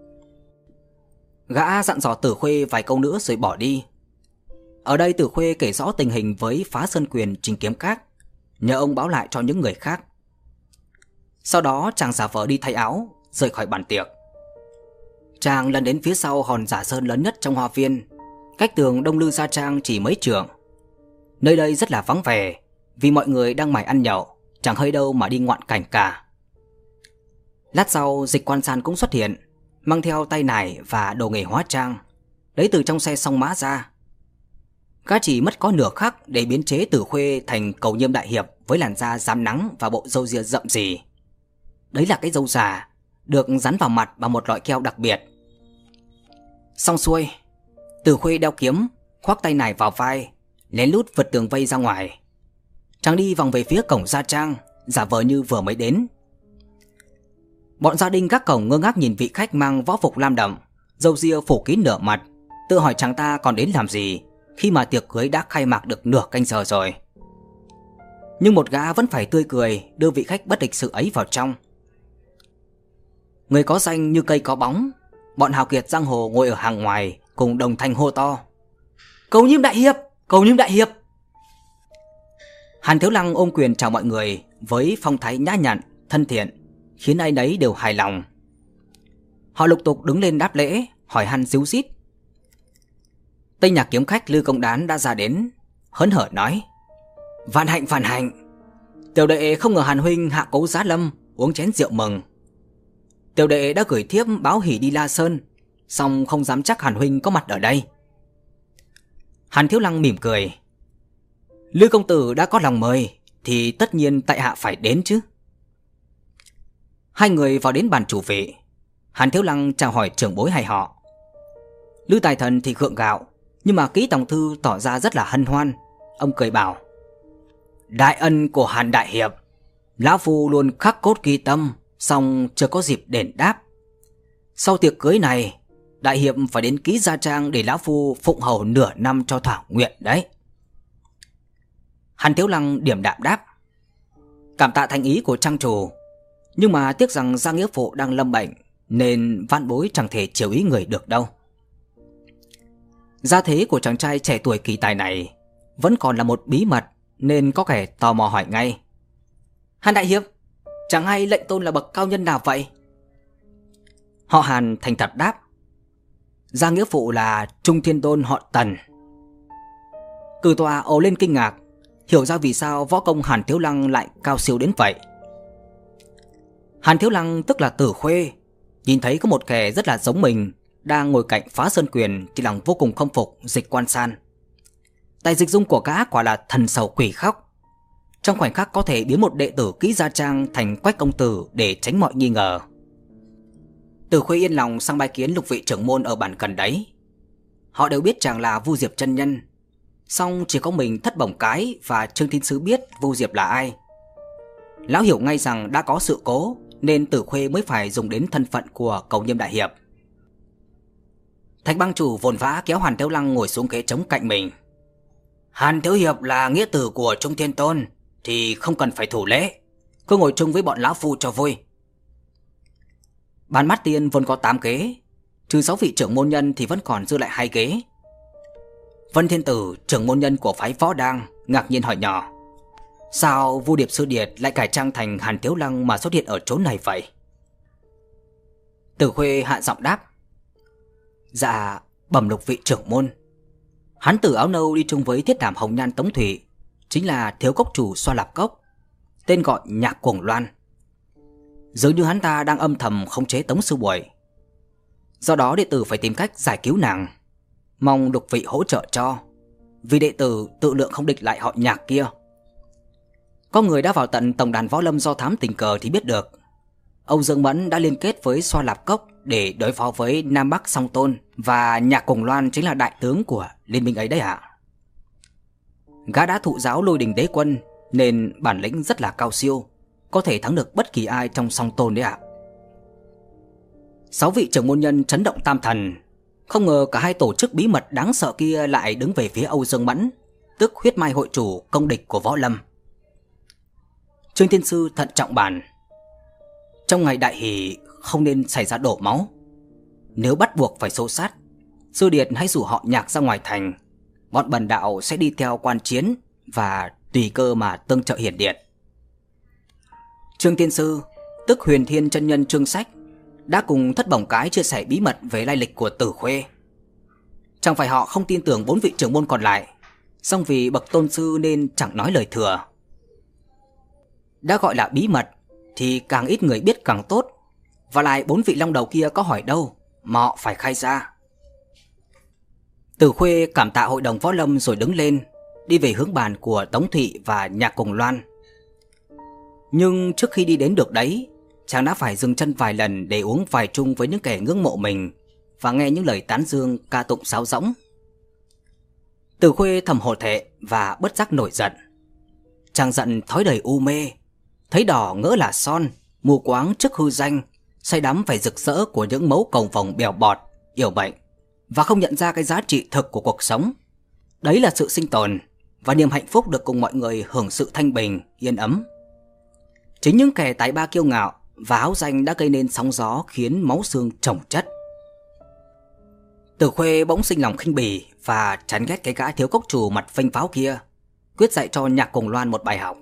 Gã dặn dò Tử Khuê vài câu nữa rồi bỏ đi. Ở đây Tử Khuê kể rõ tình hình với Phá Sơn Quyền, Trình Kiếm Các, nhờ ông báo lại cho những người khác. Sau đó chàng giả vờ đi thay áo, rời khỏi bàn tiệc. Chàng lần đến phía sau hòn giả sơn lớn nhất trong hoa viên, cách tường Đông Lư Gia Trang chỉ mấy trượng. Nơi đây rất là vắng vẻ, vì mọi người đang mải ăn nhậu, chẳng hơi đâu mà đi ngoạn cảnh cả. Lát sau Dịch Quan San cũng xuất hiện, mang theo tay nải và đồ nghề hóa trang, lấy từ trong xe song mã ra. Gã chỉ mất có nửa khắc để biến chế Tử Khuê thành Cầu Nhiêm đại hiệp với làn da rám nắng và bộ râu ria rậm rì. Đấy là cái râu già, được dán vào mặt bằng một loại keo đặc biệt. Xong xuôi, Tử Khuê đeo kiếm, khoác tay nải vào vai, lén lút vượt tường vây ra ngoài. Chàng đi vòng về phía cổng Gia Trang, giả vờ như vừa mới đến. Bọn gia đình các cổng ngơ ngác nhìn vị khách mang võ phục lam đậm, râu ria phủ kín nửa mặt, tự hỏi chàng ta còn đến làm gì khi mà tiệc cưới đã khai mạc được nửa canh giờ rồi. Nhưng một gã vẫn phải tươi cười đưa vị khách bất lịch sự ấy vào trong. Người có danh như cây có bóng, bọn hào kiệt giang hồ ngồi ở hàng ngoài cùng đồng thanh hô to: Cầu Nhiêm đại hiệp, Cầu Nhiêm đại hiệp. Hàn Thiếu Lăng ôm quyền chào mọi người với phong thái nhã nhặn, thân thiện, khiến ai nấy đều hài lòng. Họ lục tục đứng lên đáp lễ, hỏi han díu dít. Tây Nhạc kiếm khách Lư Công Đán đã ra đến, hớn hở nói: Vạn hạnh vạn hạnh, tiểu đệ không ngờ Hàn huynh hạ cố giá lâm uống chén rượu mừng. Tiểu đệ đã gửi thiếp báo hỉ đi La Sơn, song không dám chắc Hàn huynh có mặt ở đây. Hàn Thiếu Lăng mỉm cười: Lư công tử đã có lòng mời thì tất nhiên tại hạ phải đến chứ. Hai người vào đến bàn chủ vị. Hàn Thiếu Lăng chào hỏi trưởng bối hai họ. Lư Tài Thần thì gượng gạo, nhưng mà Ký Tổng Thư tỏ ra rất là hân hoan. Ông cười bảo: Đại ân của Hàn đại hiệp, lão phu luôn khắc cốt ghi tâm, song chưa có dịp đền đáp. Sau tiệc cưới này, đại hiệp phải đến Ký Gia Trang để lão phu phụng hầu nửa năm cho thỏa nguyện đấy. Hàn Thiếu Lăng điểm đạm đáp: Cảm tạ thành ý của trang chủ, nhưng mà tiếc rằng gia nghĩa phụ đang lâm bệnh, nên vạn bối chẳng thể chiều ý người được đâu. Gia thế của chàng trai trẻ tuổi kỳ tài này vẫn còn là một bí mật, nên có kẻ tò mò hỏi ngay: Hàn đại hiệp, chẳng hay lệnh tôn là bậc cao nhân nào vậy? Họ Hàn thành thật đáp: Gia nghĩa phụ là Trung Thiên Tôn họ Tần. Cử tòa ồ lên kinh ngạc, hiểu ra vì sao võ công Hàn Thiếu Lăng lại cao siêu đến vậy. Hàn Thiếu Lăng tức là Tử Khuê, nhìn thấy có một kẻ rất là giống mình đang ngồi cạnh Phá Sơn Quyền thì lòng vô cùng khâm phục Dịch Quan San. Tài dịch dung của gã quả là thần sầu quỷ khóc, trong khoảnh khắc có thể biến một đệ tử Ký Gia Trang thành Quách công tử để tránh mọi nghi ngờ. Tử Khuê yên lòng sang bái kiến lục vị trưởng môn ở bản gần đấy. Họ đều biết chàng là Vu Diệp chân nhân, song chỉ có mình Thất Bổng Cái và Trương Thiên Sứ biết Vu Diệp là ai. Lão hiểu ngay rằng đã có sự cố, nên Tử Khuê mới phải dùng đến thân phận của Cầu Nhiêm đại hiệp. Thạch bang chủ vồn vã kéo Hàn Thiếu Lăng ngồi xuống ghế trống cạnh mình. Hàn thiếu hiệp là nghĩa tử của Trung Thiên Tôn thì không cần phải thủ lễ, cứ ngồi chung với bọn lão phu cho vui. Bàn mắt tiên vốn có tám ghế, trừ sáu vị trưởng môn nhân thì vẫn còn dư lại hai ghế. Vân Thiên Tử, trưởng môn nhân của phái Võ Đang, ngạc nhiên hỏi nhỏ: Sao Vu Điệp Sư Điệt lại cải trang thành Hàn Thiếu Lăng mà xuất hiện ở chỗ này vậy? Tử Khuê hạ giọng đáp: Dạ, bẩm lục vị trưởng môn, hắn tử áo nâu đi chung với Thiết Đảm Hồng Nhan Tống Thủy chính là thiếu cốc chủ Xoa Lạp Cốc, tên gọi Nhạc Cuồng Loan. Dường như hắn ta đang âm thầm khống chế Tống sư muội, do đó đệ tử phải tìm cách giải cứu nàng, mong lục vị hỗ trợ cho, vì đệ tử tự lượng không địch lại họ Nhạc kia. Có người đã vào tận tổng đàn võ lâm do thám tình cờ thì biết được Âu Dương Mẫn đã liên kết với Xoa Lạp Cốc để đối phó với Nam Bắc Song Tôn, và Nhạc Cuồng Loan chính là đại tướng của liên minh ấy đấy ạ. Gã đã thụ giáo Lôi Đình Đế Quân nên bản lĩnh rất là cao siêu, có thể thắng được bất kỳ ai trong Song Tôn đấy ạ. Sáu vị trưởng môn nhân chấn động tam thần. Không ngờ cả hai tổ chức bí mật đáng sợ kia lại đứng về phía Âu Dương Mẫn, tức huyết mai hội chủ công địch của Võ Lâm. Trương Thiên Sư thận trọng bàn: trong ngày đại hỷ không nên xảy ra đổ máu. Nếu bắt buộc phải xô sát, Sư Điệt hãy rủ họ Nhạc ra ngoài thành. Bọn bần đạo sẽ đi theo quan chiến và tùy cơ mà tương trợ hiển điện. Trương Thiên Sư, tức Huyền Thiên chân nhân Trương Sách, đã cùng Thất Bổng Cái chia sẻ bí mật về lai lịch của Tử Khuê. Chẳng phải họ không tin tưởng bốn vị trưởng môn còn lại, song vì bậc tôn sư nên chẳng nói lời thừa. Đã gọi là bí mật thì càng ít người biết càng tốt, và lại bốn vị long đầu kia có hỏi đâu mà họ phải khai ra. Tử Khuê cảm tạ hội đồng Võ Lâm rồi đứng lên, đi về hướng bàn của Tống Thụy và Nhạc Cuồng Loan. Nhưng trước khi đi đến được đấy, chàng đã phải dừng chân vài lần để uống vài chung với những kẻ ngưỡng mộ mình và nghe những lời tán dương ca tụng sáo rỗng. Tử Khuê thầm hổ thẹn và bất giác nổi giận. Chàng giận thói đời u mê, thấy đỏ ngỡ là son, mù quáng trước hư danh, say đắm phải rực rỡ của những mấu cồng vòng bèo bọt, yểu bệnh, và không nhận ra cái giá trị thực của cuộc sống. Đấy là sự sinh tồn và niềm hạnh phúc được cùng mọi người hưởng sự thanh bình, yên ấm. Chính những kẻ tài ba kiêu ngạo và háo danh đã gây nên sóng gió khiến máu xương chồng chất. Tử Khuê bỗng sinh lòng khinh bỉ và chán ghét cái gã thiếu cốc chủ mặt phênh pháo kia, quyết dạy cho Nhạc Cuồng Loan một bài học.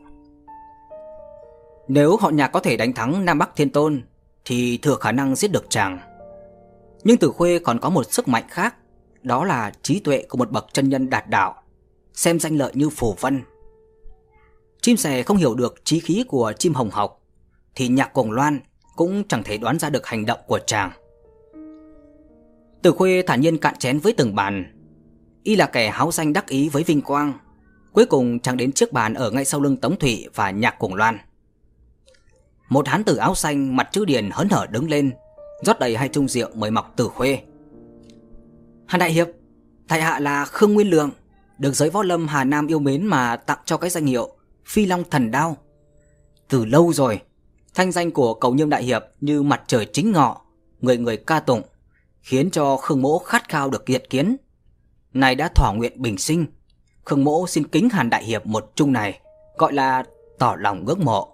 Nếu họ Nhạc có thể đánh thắng Nam Bắc Thiên Tôn thì thừa khả năng giết được chàng. Nhưng Tử Khuê còn có một sức mạnh khác, đó là trí tuệ của một bậc chân nhân đạt đạo, xem danh lợi như phù vân. Chim sẻ không hiểu được trí khí của chim hồng học thì Nhạc Cuồng Loan cũng chẳng thể đoán ra được hành động của chàng. Tử Khuê thản nhiên cạn chén với từng bàn. Y là kẻ háo danh đắc ý với vinh quang. Cuối cùng chàng đến chiếc bàn ở ngay sau lưng Tống Thụy và Nhạc Cuồng Loan. Một hán tử áo xanh mặt chữ điền hớn hở đứng lên, rót đầy hai chung rượu mời mọc Tử Khuê. Hàn đại hiệp, tại hạ là Khương Nguyên Lượng, được giới Võ Lâm Hà Nam yêu mến mà tặng cho cái danh hiệu Phi Long Thần Đao. Từ lâu rồi, thanh danh của Cầu Nhâm đại hiệp như mặt trời chính ngọ, người người ca tụng, khiến cho Khương mỗ khát khao được yết kiến. Này đã thỏa nguyện bình sinh, Khương mỗ xin kính Hàn đại hiệp một chung này, gọi là tỏ lòng ngưỡng mộ.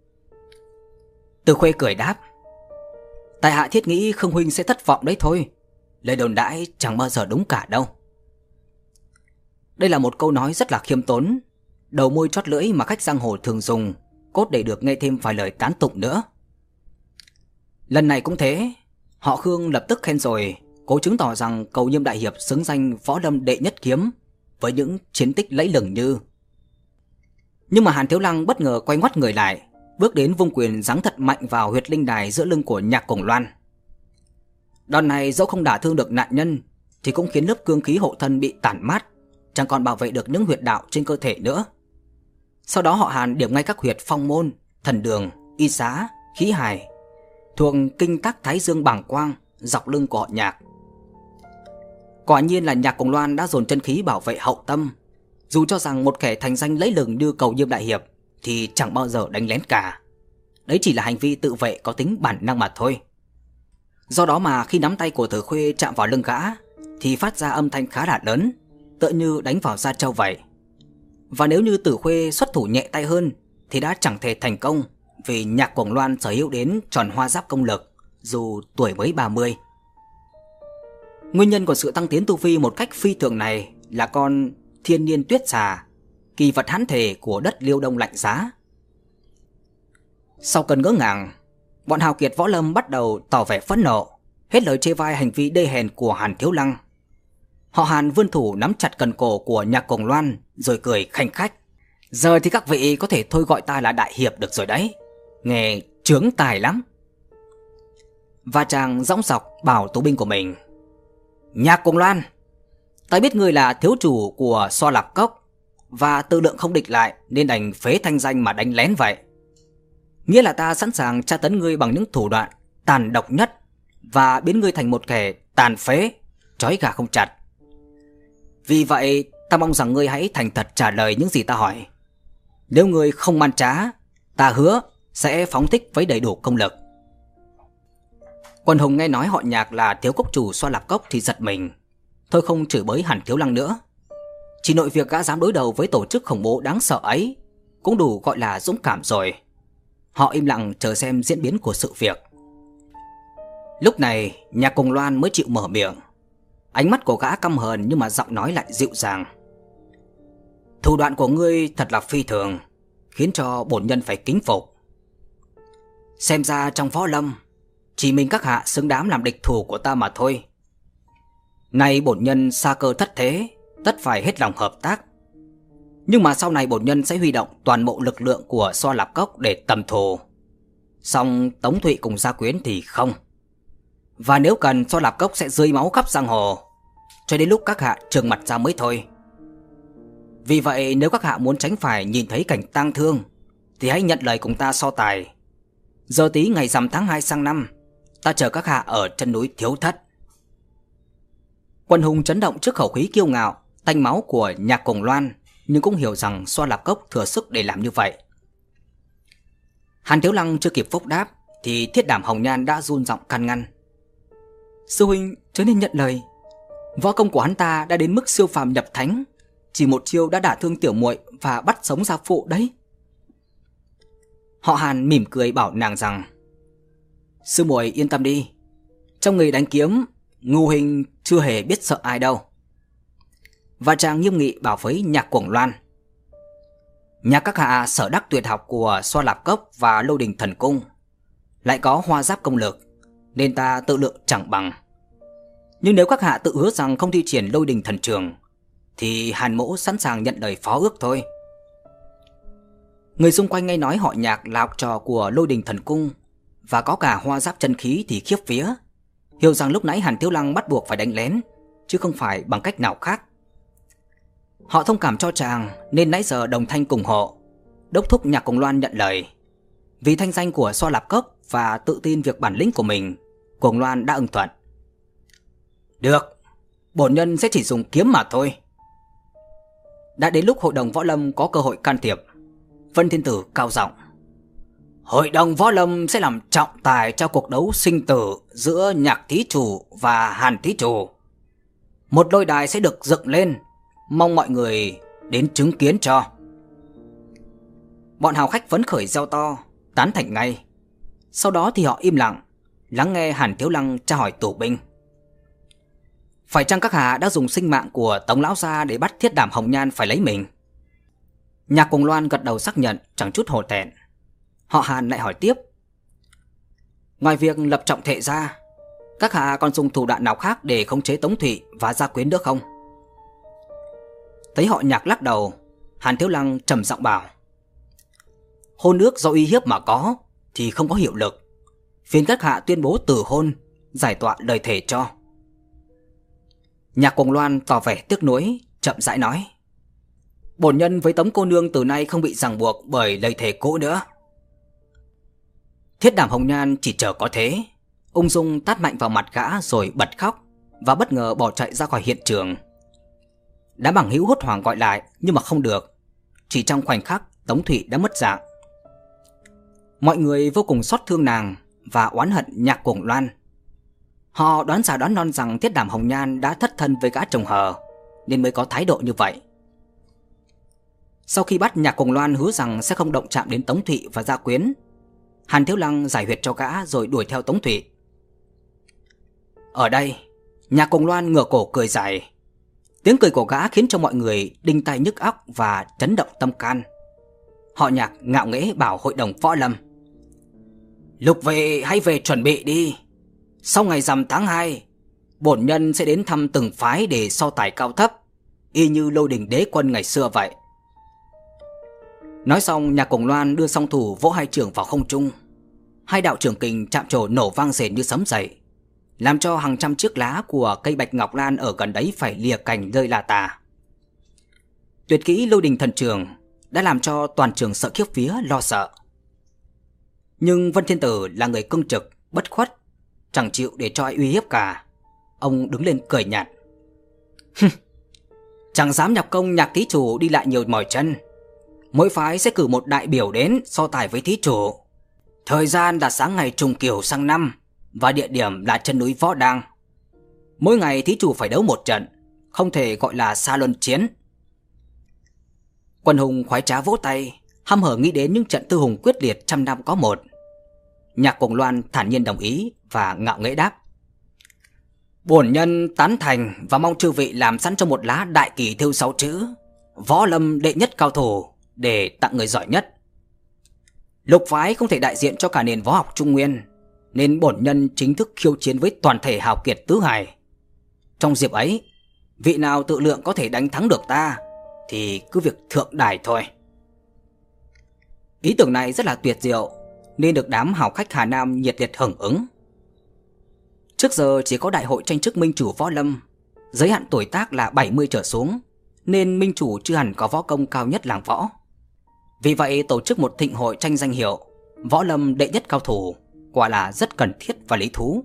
Tử Khuê cười đáp: tại hạ thiết nghĩ Khương huynh sẽ thất vọng đấy thôi. Lời đồn đãi chẳng bao giờ đúng cả đâu. Đây là một câu nói rất là khiêm tốn, đầu môi chót lưỡi mà khách giang hồ thường dùng, cốt để được nghe thêm vài lời tán tụng nữa. Lần này cũng thế, họ Khương lập tức khen rồi, cố chứng tỏ rằng Cầu Nhâm đại hiệp xứng danh Võ Lâm đệ nhất kiếm với những chiến tích lẫy lừng như. Nhưng mà Hàn Thiếu Lăng bất ngờ quay ngoắt người lại, bước đến vung quyền giáng thật mạnh vào huyệt linh đài giữa lưng của Nhạc Cuồng Loan. Đòn này dẫu không đả thương được nạn nhân thì cũng khiến lớp cương khí hộ thân bị tản mát, chẳng còn bảo vệ được những huyệt đạo trên cơ thể nữa. Sau đó họ Hàn điểm ngay các huyệt phong môn, thần đường, y xá, khí hài, thuộc kinh tắc thái dương bảng quang dọc lưng của họ Nhạc. Quả nhiên là Nhạc Cuồng Loan đã dồn chân khí bảo vệ hậu tâm, dù cho rằng một kẻ thành danh lẫy lừng như Cầu Nhâm đại hiệp thì chẳng bao giờ đánh lén cả. Đấy chỉ là hành vi tự vệ có tính bản năng mà thôi. Do đó mà khi nắm tay của Tử Khuê chạm vào lưng gã thì phát ra âm thanh khá là lớn, tựa như đánh vào da trâu vậy. Và nếu như Tử Khuê xuất thủ nhẹ tay hơn thì đã chẳng thể thành công, vì Nhạc Cuồng Loan sở hữu đến tròn hoa giáp công lực dù tuổi mới ba mươi. Nguyên nhân của sự tăng tiến tu vi một cách phi thường này là con thiên niên tuyết xà, kỳ vật hán thể của đất Liêu Đông lạnh giá. Sau cơn ngỡ ngàng, bọn hào kiệt Võ Lâm bắt đầu tỏ vẻ phẫn nộ, hết lời chê bai hành vi đê hèn của Hàn Thiếu Lăng. Họ Hàn vươn thủ nắm chặt cần cổ của Nhạc Cuồng Loan rồi cười khanh khách: giờ thì các vị có thể thôi gọi ta là đại hiệp được rồi đấy, nghe chướng tài lắm. Và chàng dõng dọc bảo tù binh của mình: Nhạc Cuồng Loan, ta biết ngươi là thiếu chủ của Xoa Lạp Cốc và tư lượng không địch lại nên đành phế thanh danh mà đánh lén vậy. Nghĩa là ta sẵn sàng tra tấn ngươi bằng những thủ đoạn tàn độc nhất và biến ngươi thành một kẻ tàn phế, trói gà không chặt. Vì vậy, ta mong rằng ngươi hãy thành thật trả lời những gì ta hỏi. Nếu ngươi không man trá, ta hứa sẽ phóng thích với đầy đủ công lực. Quần hùng nghe nói họ Nhạc là thiếu cốc chủ Xoa Lạp Cốc thì giật mình, thôi không chửi bới Hàn Thiếu Lăng nữa. Chỉ nội việc gã dám đối đầu với tổ chức khủng bố đáng sợ ấy cũng đủ gọi là dũng cảm rồi. Họ im lặng chờ xem diễn biến của sự việc. Lúc này, Nhạc Cùng Loan mới chịu mở miệng. Ánh mắt của gã căm hờn nhưng mà giọng nói lại dịu dàng. Thủ đoạn của ngươi thật là phi thường, khiến cho bổn nhân phải kính phục. Xem ra trong võ lâm, chỉ mình các hạ xứng đáng làm địch thủ của ta mà thôi. Nay bổn nhân xa cơ thất thế, tất phải hết lòng hợp tác. Nhưng mà sau này bổn nhân sẽ huy động toàn bộ lực lượng của Xoa Lạp Cốc để tầm thù. Song Tống Thụy cùng Gia Quyến thì không. Và nếu cần, Xoa Lạp Cốc sẽ rơi máu khắp giang hồ, cho đến lúc các hạ trừng mặt ra mới thôi. Vì vậy nếu các hạ muốn tránh phải nhìn thấy cảnh tang thương thì hãy nhận lời cùng ta so tài. Giờ tí ngày rằm tháng hai sang năm, ta chờ các hạ ở chân núi Thiếu Thất. Quần hùng chấn động trước khẩu khí kiêu ngạo, tanh máu của Nhạc Cùng Loan, nhưng cũng hiểu rằng Xoa Lạp Cốc thừa sức để làm như vậy. Hàn Thiếu Lăng chưa kịp phúc đáp thì Thiết Đảm Hồng Nhan đã run giọng can ngăn. Sư huynh chớ nên nhận lời. Võ công của hắn ta đã đến mức siêu phàm nhập thánh, chỉ một chiêu đã đả thương tiểu muội và bắt sống gia phụ đấy. Họ Hàn mỉm cười bảo nàng rằng, sư muội yên tâm đi, trong người đánh kiếm, Ngưu huynh chưa hề biết sợ ai đâu. Và chàng nghiêm nghị bảo với Nhạc Cuồng Loan, nhà các hạ sở đắc tuyệt học của Xoa Lạp Cốc và Lôi Đình Thần Cung, lại có hoa giáp công lực, nên ta tự lượng chẳng bằng. Nhưng nếu các hạ tự hứa rằng không thi triển Lôi Đình Thần Trường, thì Hàn mỗ sẵn sàng nhận lời phó ước thôi. Người xung quanh nghe nói họ Nhạc là học trò của Lôi Đình Thần Cung và có cả hoa giáp chân khí thì khiếp vía, hiểu rằng lúc nãy Hàn Thiếu Lăng bắt buộc phải đánh lén, chứ không phải bằng cách nào khác. Họ thông cảm cho chàng nên nãy giờ đồng thanh cùng hộ, đốc thúc Nhạc Cùng Loan nhận lời. Vì thanh danh của Xoa Lạp Cốc và tự tin việc bản lĩnh của mình, Cuồng Loan đã ưng thuận. Được, bổn nhân sẽ chỉ dùng kiếm mà thôi. Đã đến lúc hội đồng võ lâm có cơ hội can thiệp. Vân Thiên Tử cao giọng, hội đồng võ lâm sẽ làm trọng tài cho cuộc đấu sinh tử giữa Nhạc thí chủ và Hàn thí chủ. Một lôi đài sẽ được dựng lên, mong mọi người đến chứng kiến cho. Bọn hào khách phấn khởi reo to, tán thành ngay. Sau đó thì họ im lặng, lắng nghe Hàn Thiếu Lăng tra hỏi tù binh. Phải chăng các hạ đã dùng sinh mạng của Tống lão gia để bắt Thiết Đảm Hồng Nhan phải lấy mình? Nhạc Cùng Loan gật đầu xác nhận, chẳng chút hổ thẹn. Họ Hàn lại hỏi tiếp, ngoài việc lập trọng thệ ra, các hạ còn dùng thủ đoạn nào khác để khống chế Tống Thụy và Gia Quyến nữa không? Thấy họ Nhạc lắc đầu, Hàn Thiếu Lăng trầm giọng bảo, hôn ước do uy hiếp mà có thì không có hiệu lực, phiền các hạ tuyên bố từ hôn, giải tọa lời thề cho. Nhạc Cùng Loan tỏ vẻ tiếc nuối, chậm rãi nói, bổn nhân với Tống cô nương từ nay không bị ràng buộc bởi lời thề cũ nữa. Thiết Đảm Hồng Nhan chỉ chờ có thế, ung dung tát mạnh vào mặt gã rồi bật khóc và bất ngờ bỏ chạy ra khỏi hiện trường. Đám bằng hữu hốt hoảng gọi lại nhưng mà không được. Chỉ trong khoảnh khắc Tống Thụy đã mất dạng. Mọi người vô cùng xót thương nàng và oán hận Nhạc Cuồng Loan. Họ đoán giả đoán non rằng Thiết Đảm Hồng Nhan đã thất thân với gã chồng hờ nên mới có thái độ như vậy. Sau khi bắt Nhạc Cuồng Loan hứa rằng sẽ không động chạm đến Tống Thụy và Gia Quyến, Hàn Thiếu Lăng giải huyệt cho gã rồi đuổi theo Tống Thụy. Ở đây, Nhạc Cuồng Loan ngửa cổ cười dài. Tiếng cười của gã khiến cho mọi người đinh tai nhức óc và chấn động tâm can. Họ Nhạc ngạo nghễ bảo hội đồng võ lâm, Lục về hãy về chuẩn bị đi. Sau ngày rằm tháng hai, bổn nhân sẽ đến thăm từng phái để so tài cao thấp, y như Lôi Đình đế quân ngày xưa vậy. Nói xong, Nhạc Cuồng Loan đưa song thủ vỗ hai trường vào không trung. Hai đạo trường kình chạm trổ nổ vang rền như sấm dậy, làm cho hàng trăm chiếc lá của cây bạch ngọc lan ở gần đấy phải lìa cành rơi là tà. Tuyệt kỹ Lôi Đình Thần Trường đã làm cho toàn trường sợ khiếp vía lo sợ. Nhưng Vân Thiên Tử là người cương trực, bất khuất, chẳng chịu để cho ai uy hiếp cả. Ông đứng lên cười nhạt. Chẳng dám nhọc công Nhạc thí chủ đi lại nhiều mỏi chân. Mỗi phái sẽ cử một đại biểu đến so tài với thí chủ. Thời gian là sáng ngày trùng kiều sang năm, và địa điểm là chân núi Võ Đang. Mỗi ngày thí chủ phải đấu một trận, không thể gọi là xa luân chiến. Quân hùng khoái trá vỗ tay, hăm hở nghĩ đến những trận tư hùng quyết liệt trăm năm có một. Nhạc Cuồng Loan thản nhiên đồng ý và ngạo nghễ đáp. Bổn nhân tán thành và mong chư vị làm sẵn cho một lá đại kỳ thêu sáu chữ Võ Lâm đệ nhất cao thủ để tặng người giỏi nhất. Lục phái không thể đại diện cho cả nền võ học Trung Nguyên, nên bổn nhân chính thức khiêu chiến với toàn thể hào kiệt tứ hải. Trong dịp ấy, vị nào tự lượng có thể đánh thắng được ta thì cứ việc thượng đài thôi. Ý tưởng này rất là tuyệt diệu, nên được đám hào khách Hà Nam nhiệt liệt hưởng ứng. Trước giờ chỉ có đại hội tranh chức minh chủ võ lâm, giới hạn tuổi tác là bảy mươi trở xuống, nên minh chủ chưa hẳn có võ công cao nhất làng võ. Vì vậy tổ chức một thịnh hội tranh danh hiệu Võ Lâm đệ nhất cao thủ quả là rất cần thiết và lý thú.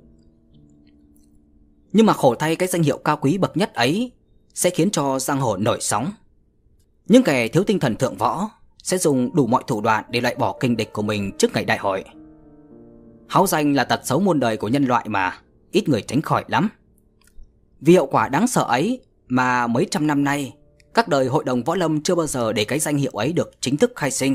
Nhưng mà khổ thay, cái danh hiệu cao quý bậc nhất ấy sẽ khiến cho giang hồ nổi sóng. Những kẻ thiếu tinh thần thượng võ sẽ dùng đủ mọi thủ đoạn để loại bỏ kình địch của mình trước ngày đại hội. Háo danh là tật xấu muôn đời của nhân loại mà, ít người tránh khỏi lắm. Vì hậu quả đáng sợ ấy mà mấy trăm năm nay các đời hội đồng võ lâm chưa bao giờ để cái danh hiệu ấy được chính thức khai sinh.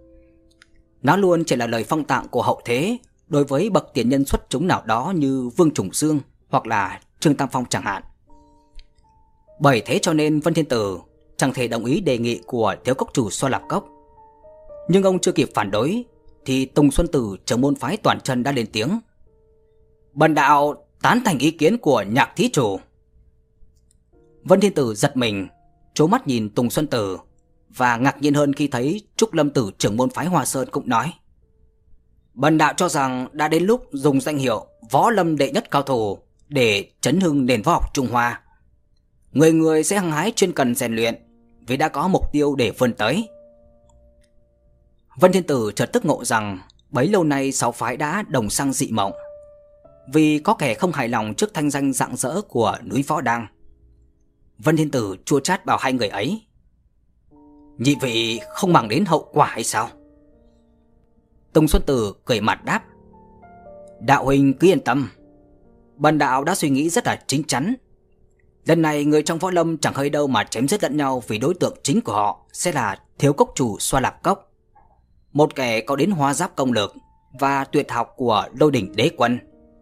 Nó luôn chỉ là lời phong tặng của hậu thế đối với bậc tiền nhân xuất chúng nào đó như Vương Trùng Dương hoặc là Trương Tam Phong chẳng hạn. Bởi thế cho nên Vân Thiên Tử chẳng thể đồng ý đề nghị của thiếu cốc chủ Xoa Lạp Cốc. Nhưng ông chưa kịp phản đối thì Tùng Xuân Tử, trưởng môn phái Toàn Chân, đã lên tiếng. Bần đạo tán thành ý kiến của Nhạc thí chủ. Vân Thiên Tử giật mình, trố mắt nhìn Tùng Xuân Tử, và ngạc nhiên hơn khi thấy Trúc Lâm Tử, trưởng môn phái Hoa Sơn, cũng nói. Bần đạo cho rằng đã đến lúc dùng danh hiệu Võ Lâm đệ nhất cao thủ để chấn hưng nền võ học Trung Hoa. Người người sẽ hăng hái chuyên cần rèn luyện, vì đã có mục tiêu để vươn tới. Vân Thiên Tử chợt tức ngộ rằng bấy lâu nay sáu phái đã đồng sang dị mộng. Vì có kẻ không hài lòng trước thanh danh rạng rỡ của núi Võ Đang. Vân Thiên Tử chua chát bảo hai người ấy. Nhị vị không màng đến hậu quả hay sao? Tùng Xuân Tử cười mặt đáp. Đạo huynh cứ yên tâm, bần đạo đã suy nghĩ rất là chính chắn. Lần này người trong võ lâm chẳng hơi đâu mà chém giết lẫn nhau, vì đối tượng chính của họ sẽ là thiếu cốc chủ Xoa Lạp Cốc, một kẻ có đến hóa giáp công lực và tuyệt học của Lôi Đỉnh Đế Quân.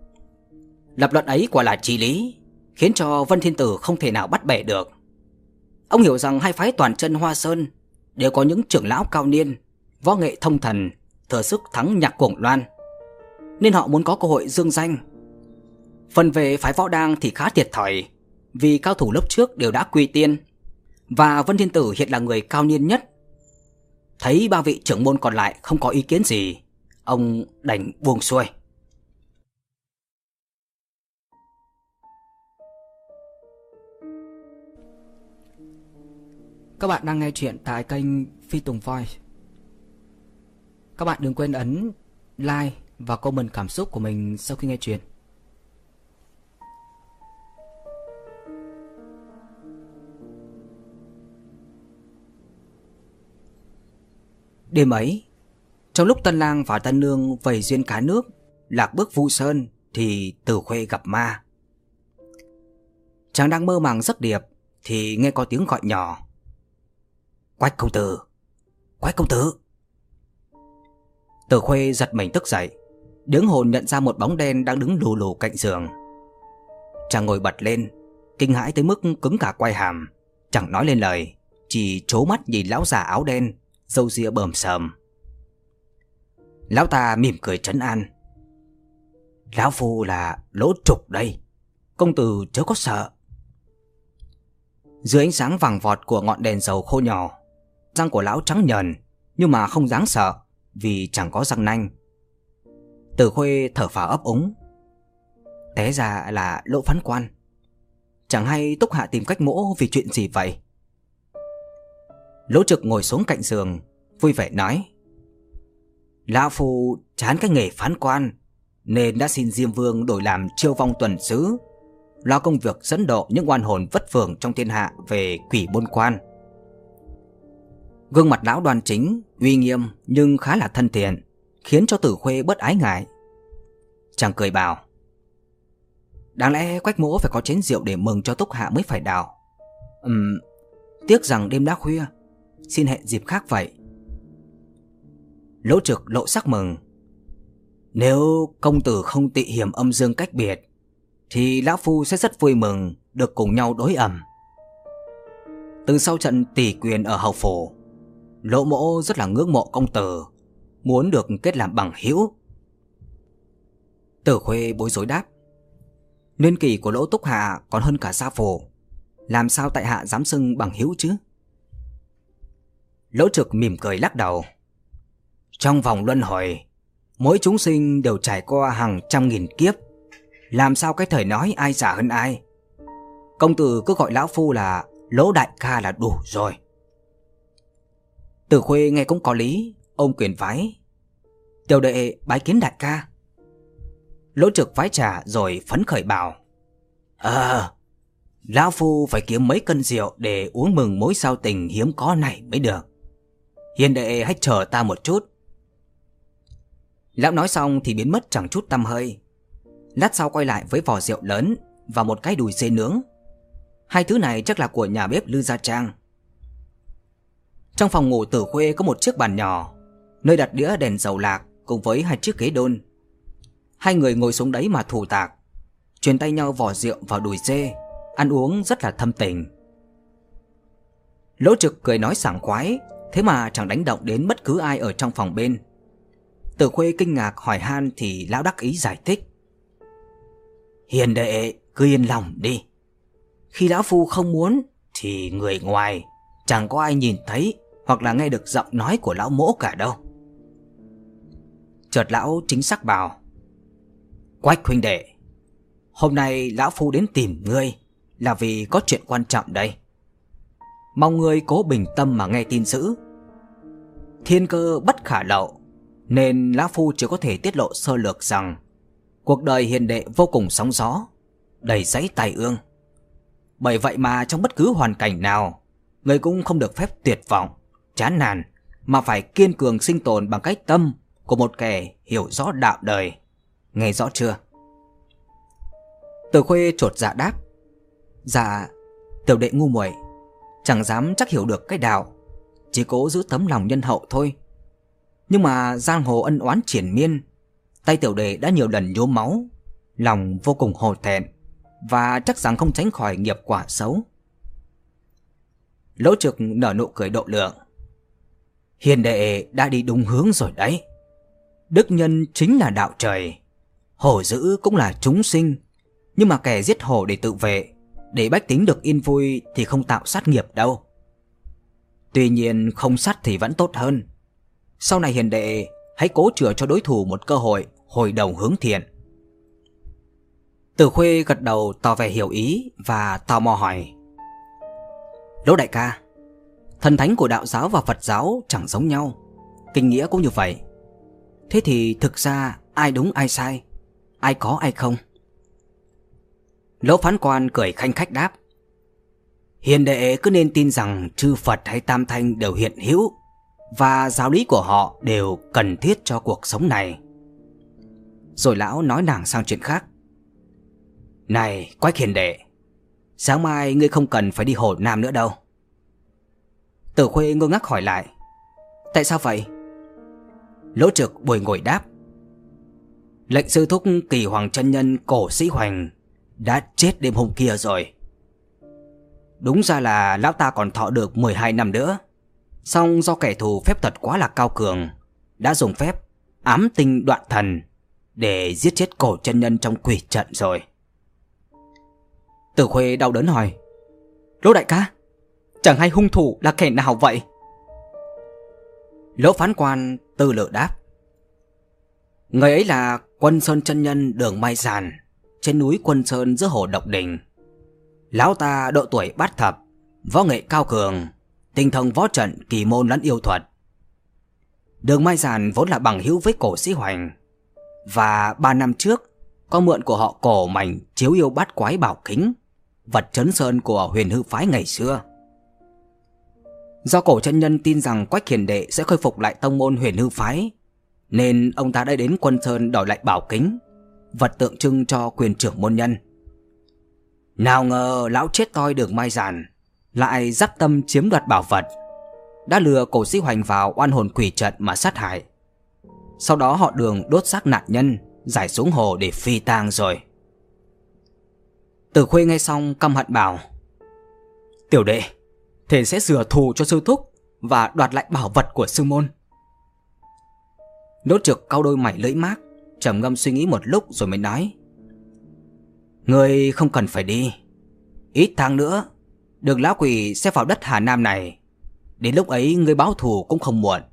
Lập luận ấy quả là chí lý, khiến cho Vân Thiên Tử không thể nào bắt bẻ được. Ông hiểu rằng hai phái Toàn Chân, Hoa Sơn đều có những trưởng lão cao niên, võ nghệ thông thần, thừa sức thắng Nhạc Cuồng Loan, nên họ muốn có cơ hội dương danh. Phần về phái Võ Đang thì khá thiệt thòi, vì cao thủ lớp trước đều đã quy tiên, và Vân Thiên Tử hiện là người cao niên nhất. Thấy ba vị trưởng môn còn lại không có ý kiến gì, ông đành buông xuôi. Các bạn đang nghe chuyện tại kênh Phi Tùng Voice. Các bạn đừng quên ấn like và comment cảm xúc của mình sau khi nghe chuyện. Đêm ấy, trong lúc Tân Lang và Tân Nương vầy duyên cá nước, lạc bước Vu Sơn thì Tử Khuê gặp ma. Chàng đang mơ màng giấc điệp thì nghe có tiếng gọi nhỏ. Quách công tử, Quách công tử. Tử Khuê giật mình thức dậy, đứng hồn nhận ra một bóng đen đang đứng lù lù cạnh giường. Chàng ngồi bật lên, kinh hãi tới mức cứng cả quai hàm, chẳng nói lên lời, chỉ trố mắt nhìn lão già áo đen, râu ria bờm sờm. Lão ta mỉm cười trấn an. Lão phu là Lỗ Trục đây, công tử chớ có sợ. Dưới ánh sáng vàng vọt của ngọn đèn dầu khô nhỏ, răng của lão trắng nhờn nhưng mà không đáng sợ vì chẳng có răng nanh. Tử Khuê thở phào ấp úng. Té ra là Lỗ phán quan. Chẳng hay Túc Hạ tìm cách mỗ vì chuyện gì vậy? Lỗ Trực ngồi xuống cạnh giường, vui vẻ nói. Lão phu chán cái nghề phán quan, nên đã xin Diêm Vương đổi làm chiêu vong tuần sứ, lo công việc dẫn độ những oan hồn vất vưởng trong thiên hạ về quỷ môn quan. Gương mặt lão đoan chính, uy nghiêm nhưng khá là thân thiện, khiến cho Tử Khuê bớt ái ngại. Chàng cười bảo: đáng lẽ Quách mỗ phải có chén rượu để mừng cho Túc Hạ mới phải đào. Ừm, tiếc rằng đêm đã khuya, xin hẹn dịp khác vậy. Lỗ Trực lộ sắc mừng: nếu công tử không tị hiểm âm dương cách biệt, thì lão phu sẽ rất vui mừng được cùng nhau đối ẩm. Từ sau trận tỷ quyền ở Hầu Phủ, Lỗ mỗ rất là ngưỡng mộ công tử, muốn được kết làm bằng hữu. Tử Khuê bối rối đáp: niên kỷ của Lỗ Túc Hạ còn hơn cả Gia Phủ, làm sao tại hạ dám xưng bằng hữu chứ? Lỗ Trực mỉm cười lắc đầu: trong vòng luân hồi, mỗi chúng sinh đều trải qua hàng trăm nghìn kiếp, làm sao cái thời nói ai già hơn ai. Công tử cứ gọi lão phu là Lỗ đại ca là đủ rồi. Tử Khuê nghe cũng có lý, ôm quyền vái: tiểu đệ bái kiến đại ca. Lỗ Trực vái trả rồi phấn khởi bảo: Ờ, lão phu phải kiếm mấy cân rượu để uống mừng mối giao tình hiếm có này mới được. Hiền đệ hãy chờ ta một chút. Lão nói xong thì biến mất chẳng chút tăm hơi. Lát sau quay lại với vò rượu lớn và một cái đùi dê nướng. Hai thứ này chắc là của nhà bếp Lư Gia Trang. Trong phòng ngủ Tử Khuê có một chiếc bàn nhỏ, nơi đặt đĩa đèn dầu lạc cùng với hai chiếc ghế đôn. Hai người ngồi xuống đấy mà thủ tạc, truyền tay nhau vò rượu vào đùi dê, ăn uống rất là thâm tình. Lỗ Trực cười nói sảng khoái, thế mà chẳng đánh động đến bất cứ ai ở trong phòng bên. Tử Khuê kinh ngạc hỏi han thì lão đắc ý giải thích: hiền đệ cứ yên lòng đi, khi lão phu không muốn thì người ngoài chẳng có ai nhìn thấy hoặc là nghe được giọng nói của lão mỗ cả đâu. Chợt lão chính xác bảo: Quách huynh đệ, hôm nay lão phu đến tìm ngươi là vì có chuyện quan trọng đây. Mong ngươi cố bình tâm mà nghe tin dữ. Thiên cơ bất khả lậu, nên lão phu chỉ có thể tiết lộ sơ lược rằng cuộc đời hiền đệ vô cùng sóng gió, đầy dẫy tai ương. Bởi vậy mà trong bất cứ hoàn cảnh nào, người cũng không được phép tuyệt vọng, chán nản, mà phải kiên cường sinh tồn bằng cái tâm của một kẻ hiểu rõ đạo đời. Nghe rõ chưa? Tử Khuê chột dạ đáp: dạ, tiểu đệ ngu muội, chẳng dám chắc hiểu được cái đạo, chỉ cố giữ tấm lòng nhân hậu thôi. Nhưng mà giang hồ ân oán triển miên, tay tiểu đệ đã nhiều lần nhuốm máu, lòng vô cùng hổ thẹn, và chắc rằng không tránh khỏi nghiệp quả xấu. Lỗ Trực nở nụ cười độ lượng: hiền đệ đã đi đúng hướng rồi đấy. Đức nhân chính là đạo trời, hổ dữ cũng là chúng sinh, nhưng mà kẻ giết hổ để tự vệ, để bách tính được yên vui thì không tạo sát nghiệp đâu. Tuy nhiên không sát thì vẫn tốt hơn. Sau này hiền đệ hãy cố chừa cho đối thủ một cơ hội hồi đầu hướng thiện. Tử Khuê gật đầu tỏ vẻ hiểu ý và tò mò hỏi: Lỗ đại ca, thần thánh của đạo giáo và Phật giáo chẳng giống nhau, kinh nghĩa cũng như vậy. Thế thì thực ra ai đúng ai sai, ai có ai không? Lỗ phán quan cười khanh khách đáp: hiền đệ cứ nên tin rằng chư Phật hay Tam Thanh đều hiện hữu, và giáo lý của họ đều cần thiết cho cuộc sống này. Rồi lão nói nàng sang chuyện khác: này Quách hiền đệ, sáng mai ngươi không cần phải đi Hồ Nam nữa đâu. Tử Khuê ngơ ngác hỏi lại: tại sao vậy? Lỗ Trực bồi ngồi đáp: lệnh sư thúc Kỳ Hoàng chân nhân Cổ Sĩ Hoành đã chết đêm hôm kia rồi. Đúng ra là lão ta còn thọ được mười hai năm nữa, song do kẻ thù phép thuật quá là cao cường, đã dùng phép ám tinh đoạn thần để giết chết Cổ chân nhân trong quỷ trận rồi. Tử Khuê đau đớn hỏi: Lỗ đại ca, chẳng hay hung thủ là kẻ nào vậy? Lỗ phán quan tư lự đáp: người ấy là Quân Sơn chân nhân Đường Mai Giàn, trên núi Quân Sơn giữa hồ Độc Đình. Lão ta độ tuổi bát thập, võ nghệ cao cường, tinh thông võ trận, kỳ môn lẫn yêu thuật. Đường Mai Giản vốn là bằng hữu với Cổ Sĩ Hoành, và ba năm trước có mượn của họ Cổ mảnh chiếu yêu bát quái bảo kính, vật trấn sơn của Huyền Hư phái ngày xưa. Do Cổ chân nhân tin rằng Quách Hiền đệ sẽ khôi phục lại tông môn Huyền Hư phái, nên ông ta đã đến Quân Sơn đòi lại bảo kính, vật tượng trưng cho quyền trưởng môn nhân. Nào ngờ lão chết toi Đường Mai Giản lại dắt tâm chiếm đoạt bảo vật, đã lừa Cổ Sĩ Hoành vào oan hồn quỷ trận mà sát hại. Sau đó họ Đường đốt xác nạn nhân, giải xuống hồ để phi tang rồi. Tử Khuê nghe xong căm hận bảo: Tiểu đệ thể sẽ rửa thù cho sư thúc và đoạt lại bảo vật của sư môn. Đỗ Trực cau đôi mày lưỡi mác, trầm ngâm suy nghĩ một lúc rồi mới nói: Ngươi không cần phải đi. Ít tháng nữa Đường lão quỷ sẽ vào đất Hà Nam này. Đến lúc ấy ngươi báo thù cũng không muộn.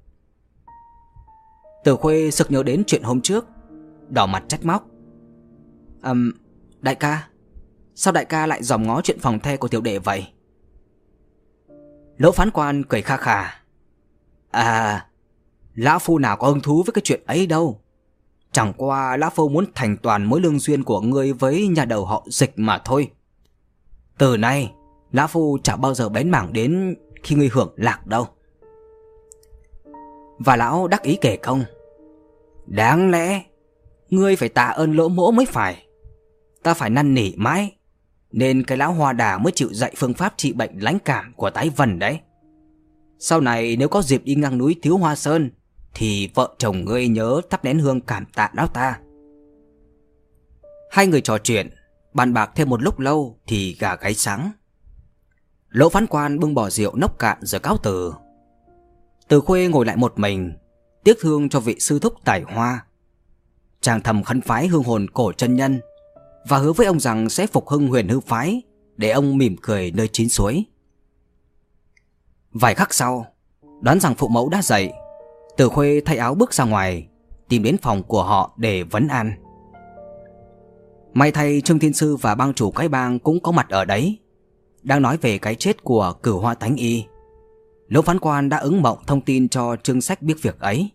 Tử Khuê sực nhớ đến chuyện hôm trước, đỏ mặt trách móc: Ừm, đại ca, sao đại ca lại dòm ngó chuyện phòng the của tiểu đệ vậy? Lỗ Phán Quan cười kha khà: À, lão phu nào có hứng thú với cái chuyện ấy đâu. Chẳng qua lão phu muốn thành toàn mối lương duyên của ngươi với nhà đầu họ Dịch mà thôi. Từ nay lão phu chẳng bao giờ bén mảng đến khi ngươi hưởng lạc đâu. Và lão đắc ý kể công: Đáng lẽ ngươi phải tạ ơn Lỗ mỗ mới phải. Ta phải năn nỉ mãi, nên cái lão Hoa Đà mới chịu dạy phương pháp trị bệnh lãnh cảm của Tái Vân đấy. Sau này nếu có dịp đi ngang núi Thiếu Hoa Sơn, thì vợ chồng ngươi nhớ thắp nén hương cảm tạ lão ta. Hai người trò chuyện bàn bạc thêm một lúc lâu thì gà gáy sáng. Lỗ Phán Quan bưng bò rượu nốc cạn rồi cáo từ. Từ Khuê ngồi lại một mình, tiếc thương cho vị sư thúc tài hoa. Chàng thầm khấn phái hương hồn Cổ chân nhân và hứa với ông rằng sẽ phục hưng Huyền Hư phái để ông mỉm cười nơi chín suối. Vài khắc sau, đoán rằng phụ mẫu đã dậy, Từ Khuê thay áo bước ra ngoài, tìm đến phòng của họ để vấn an. May thay Trương Thiên Sư và bang chủ cái bang cũng có mặt ở đấy, đang nói về cái chết của Cửu Hoa Thánh Y. Lỗ Phán Quan đã ứng mộng thông tin cho Trương Sách biết việc ấy.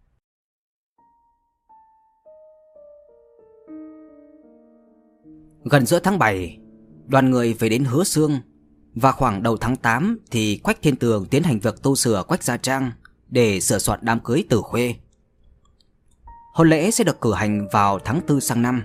Gần giữa tháng bảy, đoàn người về đến Hứa Xương, và khoảng đầu tháng tám thì Quách Thiên Tường tiến hành việc tu sửa Quách gia trang để sửa soạn đám cưới Tử Khuê. Hôn lễ sẽ được cử hành vào tháng tư sang năm.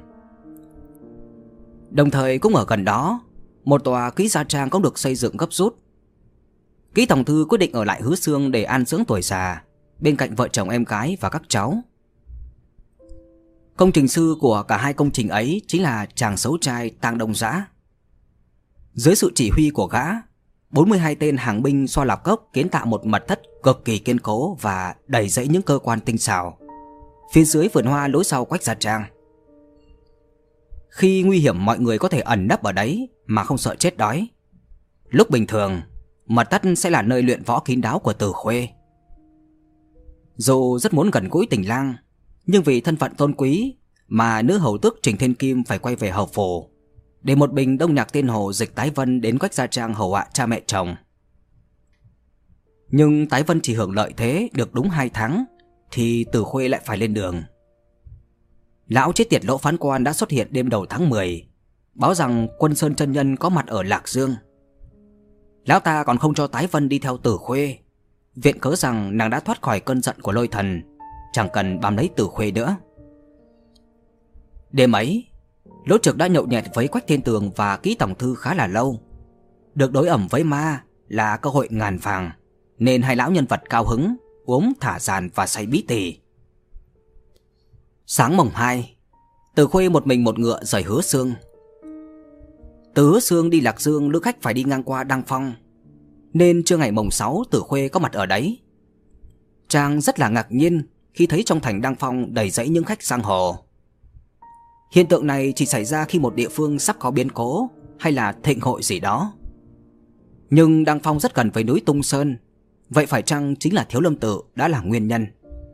Đồng thời cũng ở gần đó, một tòa kỹ gia trang cũng được xây dựng gấp rút. Kỹ tổng thư quyết định ở lại Hứa Xương để an dưỡng tuổi già bên cạnh vợ chồng em gái và các cháu. Công trình sư của cả hai công trình ấy chính là chàng xấu trai Tang Đông Dã. Dưới sự chỉ huy của gã, bốn mươi hai tên hàng binh xoa lạp cốc kiến tạo một mật thất cực kỳ kiên cố và đầy dẫy những cơ quan tinh xảo phía dưới vườn hoa lối sau Quách gia trang. Khi nguy hiểm, mọi người có thể ẩn nấp ở đấy mà không sợ chết đói. Lúc bình thường, mật thất sẽ là nơi luyện võ kín đáo của Tử Khuê. Dù rất muốn gần gũi Tình Lang, nhưng vì thân phận tôn quý mà nữ hầu tước Trình Thiên Kim phải quay về hầu phủ để một mình đông nhạc tiên hồ Dịch Tái Vân đến Quách gia trang hầu hạ cha mẹ chồng. Nhưng Tái Vân chỉ hưởng lợi thế được đúng hai tháng thì Tử Khuê lại phải lên đường. Lão chết tiệt Lỗ Phán Quan đã xuất hiện đêm đầu tháng mười, báo rằng Quân Sơn chân nhân có mặt ở Lạc Dương. Lão ta còn không cho Tái Vân đi theo Tử Khuê, viện cớ rằng nàng đã thoát khỏi cơn giận của Lôi Thần, chẳng cần bám lấy Tử Khuê nữa. Đêm ấy, Lỗ Trực đã nhậu nhẹt với Quách Thiên Tường và kỹ tổng thư khá là lâu. Được đối ẩm với ma là cơ hội ngàn vàng, nên hai lão nhân vật cao hứng, uống thả dàn và say bí tỉ. Sáng mồng hai, Tử Khuê một mình một ngựa rời Hứa Xương. Từ Hứa Xương đi Lạc Dương, lữ khách phải đi ngang qua Đăng Phong, nên trưa ngày mồng sáu Tử Khuê có mặt ở đấy. Chàng rất là ngạc nhiên khi thấy trong thành Đăng Phong đầy dẫy những khách giang hồ. Hiện tượng này chỉ xảy ra khi một địa phương sắp có biến cố hay là thịnh hội gì đó. Nhưng Đăng Phong rất gần với núi Tung Sơn, vậy phải chăng chính là Thiếu Lâm Tự đã là nguyên nhân?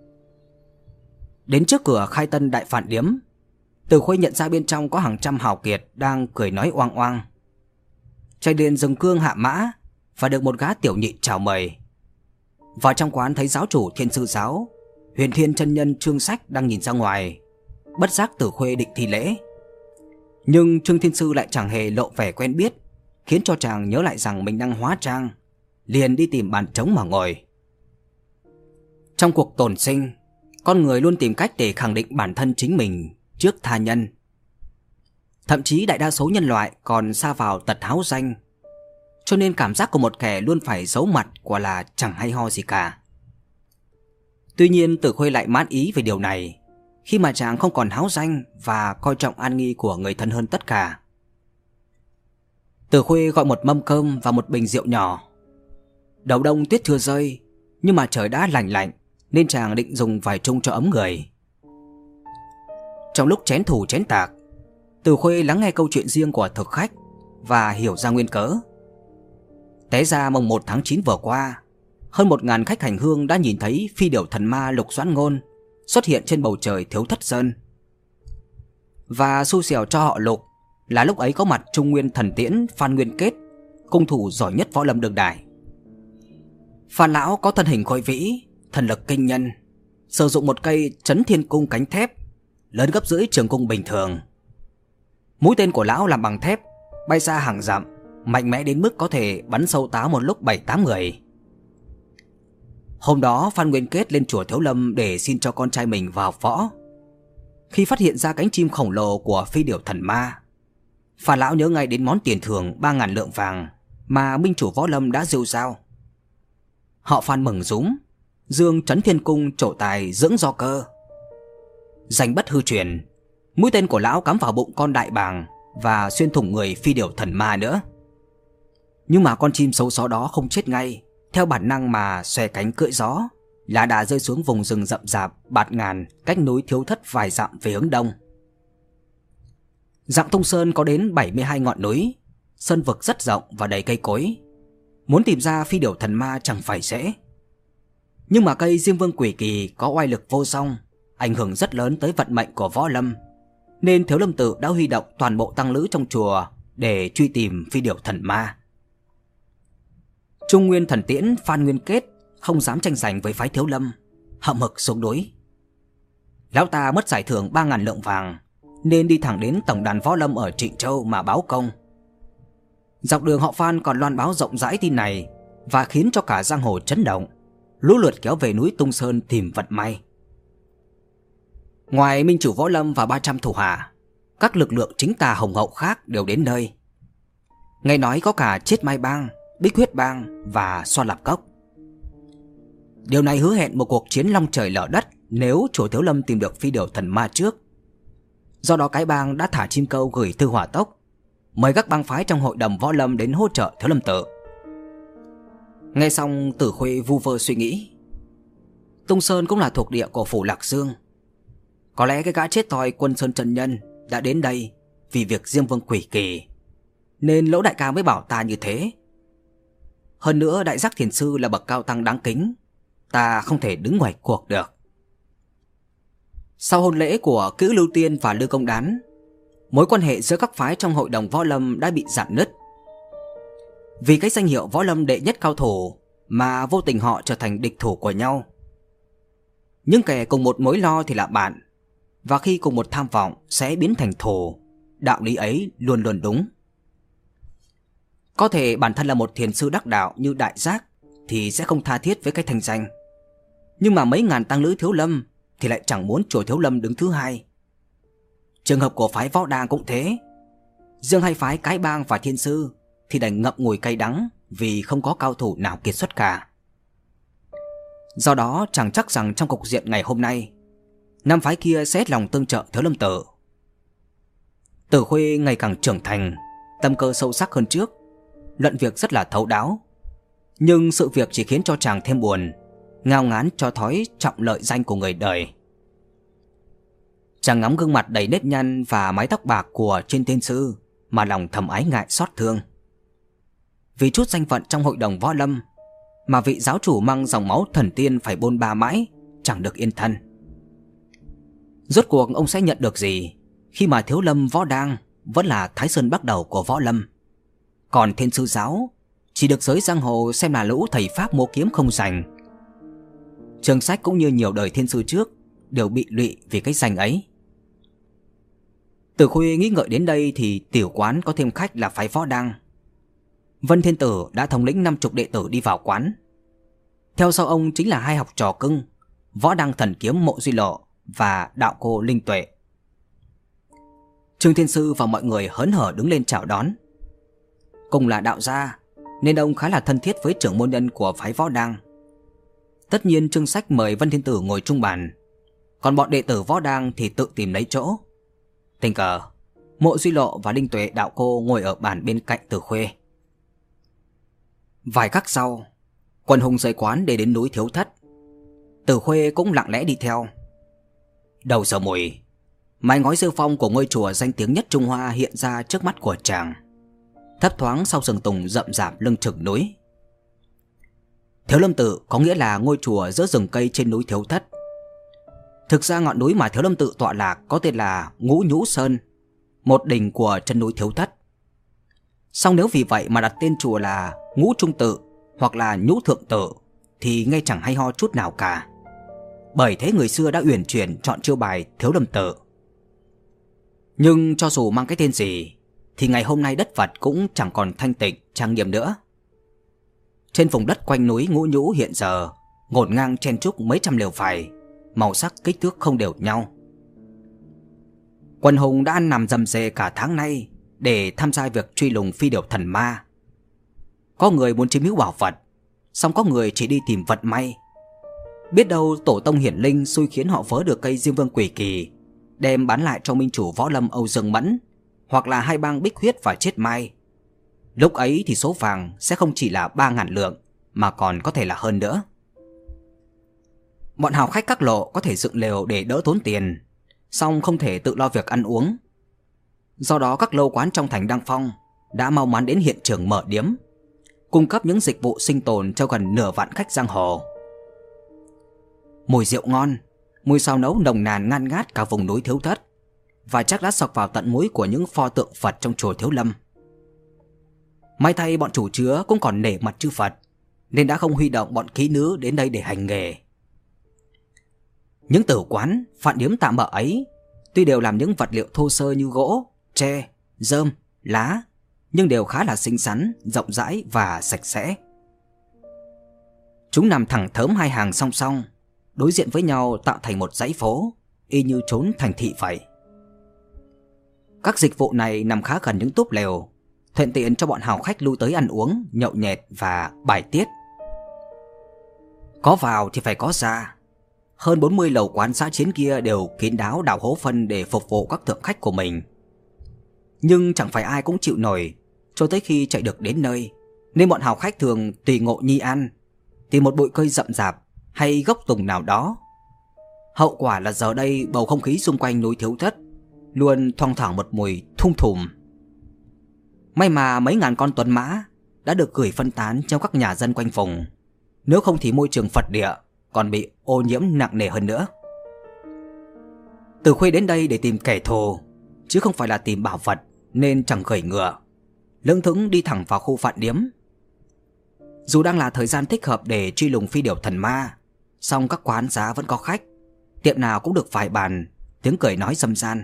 Đến trước cửa Khai Tân Đại Phạn Điếm, Tử Khuê nhận ra bên trong có hàng trăm hào kiệt đang cười nói oang oang. Chạy đến dừng cương hạ mã và được một gã tiểu nhị chào mời. Vào trong quán thấy giáo chủ Thiên Sư Giáo Huyền Thiên chân nhân Trương Sách đang nhìn ra ngoài, bất giác Tử Khuê định thi lễ. Nhưng Trương Thiên Sư lại chẳng hề lộ vẻ quen biết, khiến cho chàng nhớ lại rằng mình đang hóa trang, liền đi tìm bàn trống mà ngồi. Trong cuộc tồn sinh, con người luôn tìm cách để khẳng định bản thân chính mình trước tha nhân. Thậm chí đại đa số nhân loại còn sa vào tật háo danh, cho nên cảm giác của một kẻ luôn phải giấu mặt quả là chẳng hay ho gì cả. Tuy nhiên Tử Khuê lại mãn ý về điều này, khi mà chàng không còn háo danh và coi trọng an nguy của người thân hơn tất cả. Tử Khuê gọi một mâm cơm và một bình rượu nhỏ. Đầu đông tuyết chưa rơi, nhưng mà trời đã lạnh lạnh, nên chàng định dùng vài chung cho ấm người. Trong lúc chén thủ chén tạc, Tử Khuê lắng nghe câu chuyện riêng của thực khách và hiểu ra nguyên cớ. Té ra mồng một tháng chín vừa qua, hơn một ngàn khách hành hương đã nhìn thấy phi điểu thần ma Lục Doãn Ngôn xuất hiện trên bầu trời Thiếu Thất Sơn. Và xui xẻo cho họ Lục là lúc ấy có mặt Trung Nguyên Thần Tiễn Phan Nguyên Kết, cung thủ giỏi nhất võ lâm đương đại. Phan lão có thân hình khôi vĩ, thần lực kinh nhân, sử dụng một cây Chấn Thiên Cung cánh thép lớn gấp rưỡi trường cung bình thường. Mũi tên của lão làm bằng thép, bay xa hàng dặm, mạnh mẽ đến mức có thể bắn sâu táo một lúc bảy tám người. Hôm đó Phan Nguyên Kết lên chùa Thiếu Lâm để xin cho con trai mình vào võ. Khi phát hiện ra cánh chim khổng lồ của phi điểu thần ma, Phan lão nhớ ngay đến món tiền thưởng ba ngàn lượng vàng mà minh chủ võ lâm đã rêu rao. Họ Phan mừng rúm, dương Chấn Thiên Cung trổ tài dưỡng do cơ. Danh bất hư truyền, mũi tên của lão cắm vào bụng con đại bàng và xuyên thủng người phi điểu thần ma nữa. Nhưng mà con chim xấu xó đó không chết ngay, theo bản năng mà xòe cánh cưỡi gió, là đã rơi xuống vùng rừng rậm rạp bạt ngàn cách núi Thiếu Thất vài dặm về hướng đông. Dặm Tung Sơn có đến bảy mươi hai ngọn núi, sơn vực rất rộng và đầy cây cối. Muốn tìm ra phi điểu thần ma chẳng phải dễ. Nhưng mà cây Diêm Vương Quỷ Kỳ có oai lực vô song, ảnh hưởng rất lớn tới vận mệnh của võ lâm, nên Thiếu Lâm Tự đã huy động toàn bộ tăng lữ trong chùa để truy tìm phi điểu thần ma. Trung Nguyên Thần Tiễn Phan Nguyên Kết không dám tranh giành với phái Thiếu Lâm, hậm hực xuống núi. Lão ta mất giải thưởng ba ngàn lượng vàng, nên đi thẳng đến tổng đàn võ lâm ở Trịnh Châu mà báo công. Dọc đường họ Phan còn loan báo rộng rãi tin này, và khiến cho cả giang hồ chấn động, lũ lượt kéo về núi Tung Sơn tìm vận may. Ngoài minh chủ võ lâm và ba trăm thủ hạ, các lực lượng chính tà hồng hậu khác đều đến nơi. Nghe nói có cả Chết Mai Bang, Bích Huyết Bang và Xoa Lạp Cốc. Điều này hứa hẹn một cuộc chiến long trời lở đất nếu chùa Thiếu Lâm tìm được phi điểu thần ma trước. Do đó cái bang đã thả chim câu gửi thư hỏa tốc, mời các bang phái trong hội đồng võ lâm đến hỗ trợ Thiếu Lâm Tự. Nghe xong Tử Khuê vu vơ suy nghĩ. Tung Sơn cũng là thuộc địa của phủ Lạc Dương. Có lẽ cái gã chết toi Quân Sơn chân nhân đã đến đây vì việc Diêm Vương Quỷ Kỳ, nên Lỗ đại ca mới bảo ta như thế. Hơn nữa Đại Giác Thiền Sư là bậc cao tăng đáng kính, ta không thể đứng ngoài cuộc được. Sau hôn lễ của Cửu Lưu Tiên và Lư Công Đán, mối quan hệ giữa các phái trong hội đồng võ lâm đã bị rạn nứt. Vì cái danh hiệu võ lâm đệ nhất cao thủ mà vô tình họ trở thành địch thủ của nhau. Nhưng kẻ cùng một mối lo thì là bạn, và khi cùng một tham vọng sẽ biến thành thù. Đạo lý ấy luôn luôn đúng. Có thể bản thân là một thiền sư đắc đạo như Đại Giác thì sẽ không tha thiết với cái thanh danh, nhưng mà mấy ngàn tăng lữ Thiếu Lâm thì lại chẳng muốn chùa Thiếu Lâm đứng thứ hai. Trường hợp của phái Võ Đàng cũng thế. Riêng hai phái Cái Bang và Thiên Sư thì đành ngậm ngùi cay đắng vì không có cao thủ nào kiệt xuất cả. Do đó chẳng chắc rằng trong cục diện ngày hôm nay, năm phái kia sẽ hết lòng tương trợ Thiếu Lâm Tự. Tử Khuê ngày càng trưởng thành, tâm cơ sâu sắc hơn trước, luận việc rất là thấu đáo. Nhưng sự việc chỉ khiến cho chàng thêm buồn, ngao ngán cho thói trọng lợi danh của người đời. Chàng ngắm gương mặt đầy nếp nhăn và mái tóc bạc của trên Thiên Sư mà lòng thầm ái ngại xót thương. Vì chút danh phận trong hội đồng võ lâm mà vị giáo chủ mang dòng máu thần tiên phải bôn ba mãi, chẳng được yên thân. Rốt cuộc ông sẽ nhận được gì khi mà Thiếu Lâm Võ Đàng vẫn là Thái Sơn bắt đầu của võ lâm, còn Thiên Sư giáo chỉ được giới giang hồ xem là lũ thầy pháp múa kiếm không rành. Trương Sách cũng như nhiều đời thiên sư trước đều bị lụy vì cái danh ấy. Từ Khuê nghĩ ngợi đến đây thì tiểu quán có thêm khách là phái Võ Đăng. Vân Thiên Tử đã thống lĩnh năm chục đệ tử đi vào quán. Theo sau ông chính là hai học trò cưng, Võ Đăng Thần Kiếm Mộ Duy Lộ và đạo cô Linh Tuệ. Trương Thiên Sư và mọi người hớn hở đứng lên chào đón. Cùng là đạo gia nên ông khá là thân thiết với trưởng môn nhân của phái Võ Đăng. Tất nhiên Trương Sách mời Vân Thiên Tử ngồi chung bàn, còn bọn đệ tử Võ Đăng thì tự tìm lấy chỗ. Tình cờ Mộ Duy Lộ và Linh Tuệ đạo cô ngồi ở bàn bên cạnh Từ Khuê. Vài khắc sau, Quần Hùng rời quán để đến núi Thiếu Thất. Từ Khuê cũng lặng lẽ đi theo. Đầu giờ mùi, mái ngói rêu phong của ngôi chùa danh tiếng nhất Trung Hoa hiện ra trước mắt của chàng, thấp thoáng sau rừng tùng rậm rạp lưng chừng núi. Thiếu Lâm Tự có nghĩa là ngôi chùa giữa rừng cây trên núi Thiếu Thất. Thực ra ngọn núi mà Thiếu Lâm Tự tọa lạc có tên là Ngũ Nhũ Sơn, một đỉnh của chân núi Thiếu Thất. Song nếu vì vậy mà đặt tên chùa là Ngũ Trung Tự hoặc là Nhũ Thượng Tự thì nghe chẳng hay ho chút nào cả. Bởi thế người xưa đã uyển chuyển chọn chiêu bài Thiếu Lâm Tự. Nhưng cho dù mang cái tên gì thì ngày hôm nay đất Phật cũng chẳng còn thanh tịnh trang nghiêm nữa. Trên vùng đất quanh núi Ngũ Nhũ hiện giờ ngổn ngang chen chúc mấy trăm lều vải, màu sắc kích thước không đều nhau. Quần hùng đã ăn nằm rầm rề cả tháng nay để tham gia việc truy lùng phi điểu thần ma. Có người muốn chiếm hữu bảo vật, song có người chỉ đi tìm vận may. Biết đâu tổ tông hiển linh xui khiến họ vớ được cây Diêm Vương Quỷ Kỳ, đem bán lại cho minh chủ võ lâm Âu Dương Mẫn, hoặc là hai bang Bích Huyết và Chết Mai. Lúc ấy thì số vàng sẽ không chỉ là ba ngàn lượng, mà còn có thể là hơn nữa. Bọn hào khách các lộ có thể dựng lều để đỡ tốn tiền, song không thể tự lo việc ăn uống. Do đó các lâu quán trong thành Đăng Phong đã mau mắn đến hiện trường mở điếm, cung cấp những dịch vụ sinh tồn cho gần nửa vạn khách giang hồ. Mùi rượu ngon, mùi xào nấu nồng nàn ngăn ngát cả vùng núi Thiếu Thất, và chắc đã sộc vào tận mũi của những pho tượng Phật trong chùa Thiếu Lâm. May thay bọn chủ chứa cũng còn nể mặt chư Phật, nên đã không huy động bọn kỹ nữ đến đây để hành nghề. Những tử quán, phạn điếm tạm bợ ấy tuy đều làm những vật liệu thô sơ như gỗ, tre, rơm, lá, nhưng đều khá là xinh xắn, rộng rãi và sạch sẽ. Chúng nằm thẳng thớm hai hàng song song, đối diện với nhau tạo thành một dãy phố, y như trốn thành thị vậy. Các dịch vụ này nằm khá gần những túp lều, thuận tiện cho bọn hào khách lui tới ăn uống, nhậu nhẹt và bài tiết. Có vào thì phải có ra. Hơn bốn mươi lầu quán dã chiến kia đều kín đáo đào hố phân để phục vụ các thượng khách của mình. Nhưng chẳng phải ai cũng chịu nổi cho tới khi chạy được đến nơi, nên bọn hào khách thường tùy ngộ nhi ăn, tìm một bụi cây rậm rạp hay gốc tùng nào đó. Hậu quả là giờ đây bầu không khí xung quanh núi Thiếu Thất luôn thoang thoảng một mùi thum thùm. May mà mấy ngàn con tuấn mã đã được gửi phân tán trong các nhà dân quanh vùng, nếu không thì môi trường Phật địa còn bị ô nhiễm nặng nề hơn nữa. Từ Khuê đến đây để tìm kẻ thù, chứ không phải là tìm bảo vật, nên chẳng khởi ngựa, lững thững đi thẳng vào khu phạn điếm. Dù đang là thời gian thích hợp để truy lùng phi điểu thần ma, song các quán giá vẫn có khách, tiệm nào cũng được vài bàn, tiếng cười nói râm ran.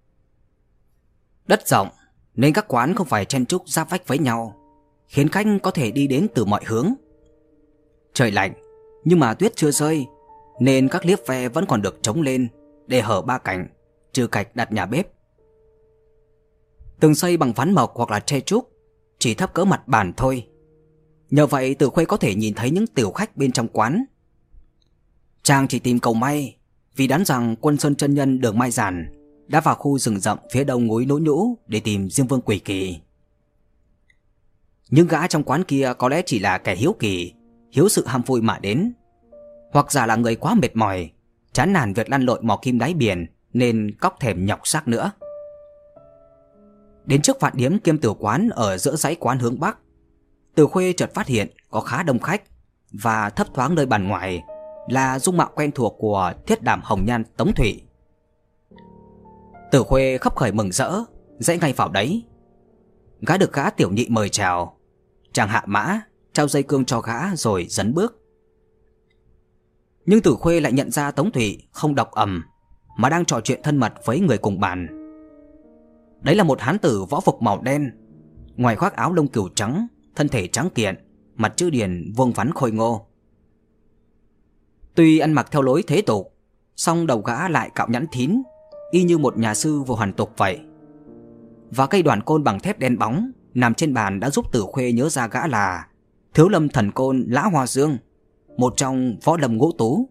Đất rộng nên các quán không phải chen chúc giáp vách với nhau, khiến khách có thể đi đến từ mọi hướng. Trời lạnh nhưng mà tuyết chưa rơi, nên các liếp ve vẫn còn được trống lên để hở ba cạnh, trừ cạch đặt nhà bếp. Tường xây bằng ván mộc hoặc là tre trúc, chỉ thấp cỡ mặt bàn thôi. Nhờ vậy Từ Khuê có thể nhìn thấy những tiểu khách bên trong quán. Chàng chỉ tìm cầu may, vì đoán rằng Quân Sơn chân nhân Đường Mai Giản đã vào khu rừng rậm phía đông núi Nỗ Nhũ để tìm Diêm Vương Quỷ Kỳ. Những gã trong quán kia có lẽ chỉ là kẻ hiếu kỳ, hiếu sự ham vui mà đến, hoặc giả là người quá mệt mỏi, chán nản việc lăn lội mò kim đáy biển nên cóc thèm nhọc xác nữa. Đến trước phạn điếm kiêm tử quán ở giữa dãy quán hướng bắc, Từ Khuê chợt phát hiện có khá đông khách, và thấp thoáng nơi bàn ngoài là dung mạo quen thuộc của Thiết Đảm Hồng Nhan Tống Thụy. Từ Khuê khấp khởi mừng rỡ, dãy ngay vào đấy. Gã được gã tiểu nhị mời chào, chàng hạ mã, trao dây cương cho gã rồi dấn bước. Nhưng Tử Khuê lại nhận ra Tống Thụy không đọc ầm mà đang trò chuyện thân mật với người cùng bàn. Đấy là một hán tử võ phục màu đen, ngoài khoác áo lông cừu trắng, thân thể trắng kiện, mặt chữ điển vuông vắn khôi ngô. Tuy ăn mặc theo lối thế tục, song đầu gã lại cạo nhẵn thín, y như một nhà sư vô hoàn tục vậy. Và cây đoàn côn bằng thép đen bóng nằm trên bàn đã giúp Tử Khuê nhớ ra gã là Thiếu Lâm Thần Côn Lã Hoa Dương, một trong võ lâm ngũ tú.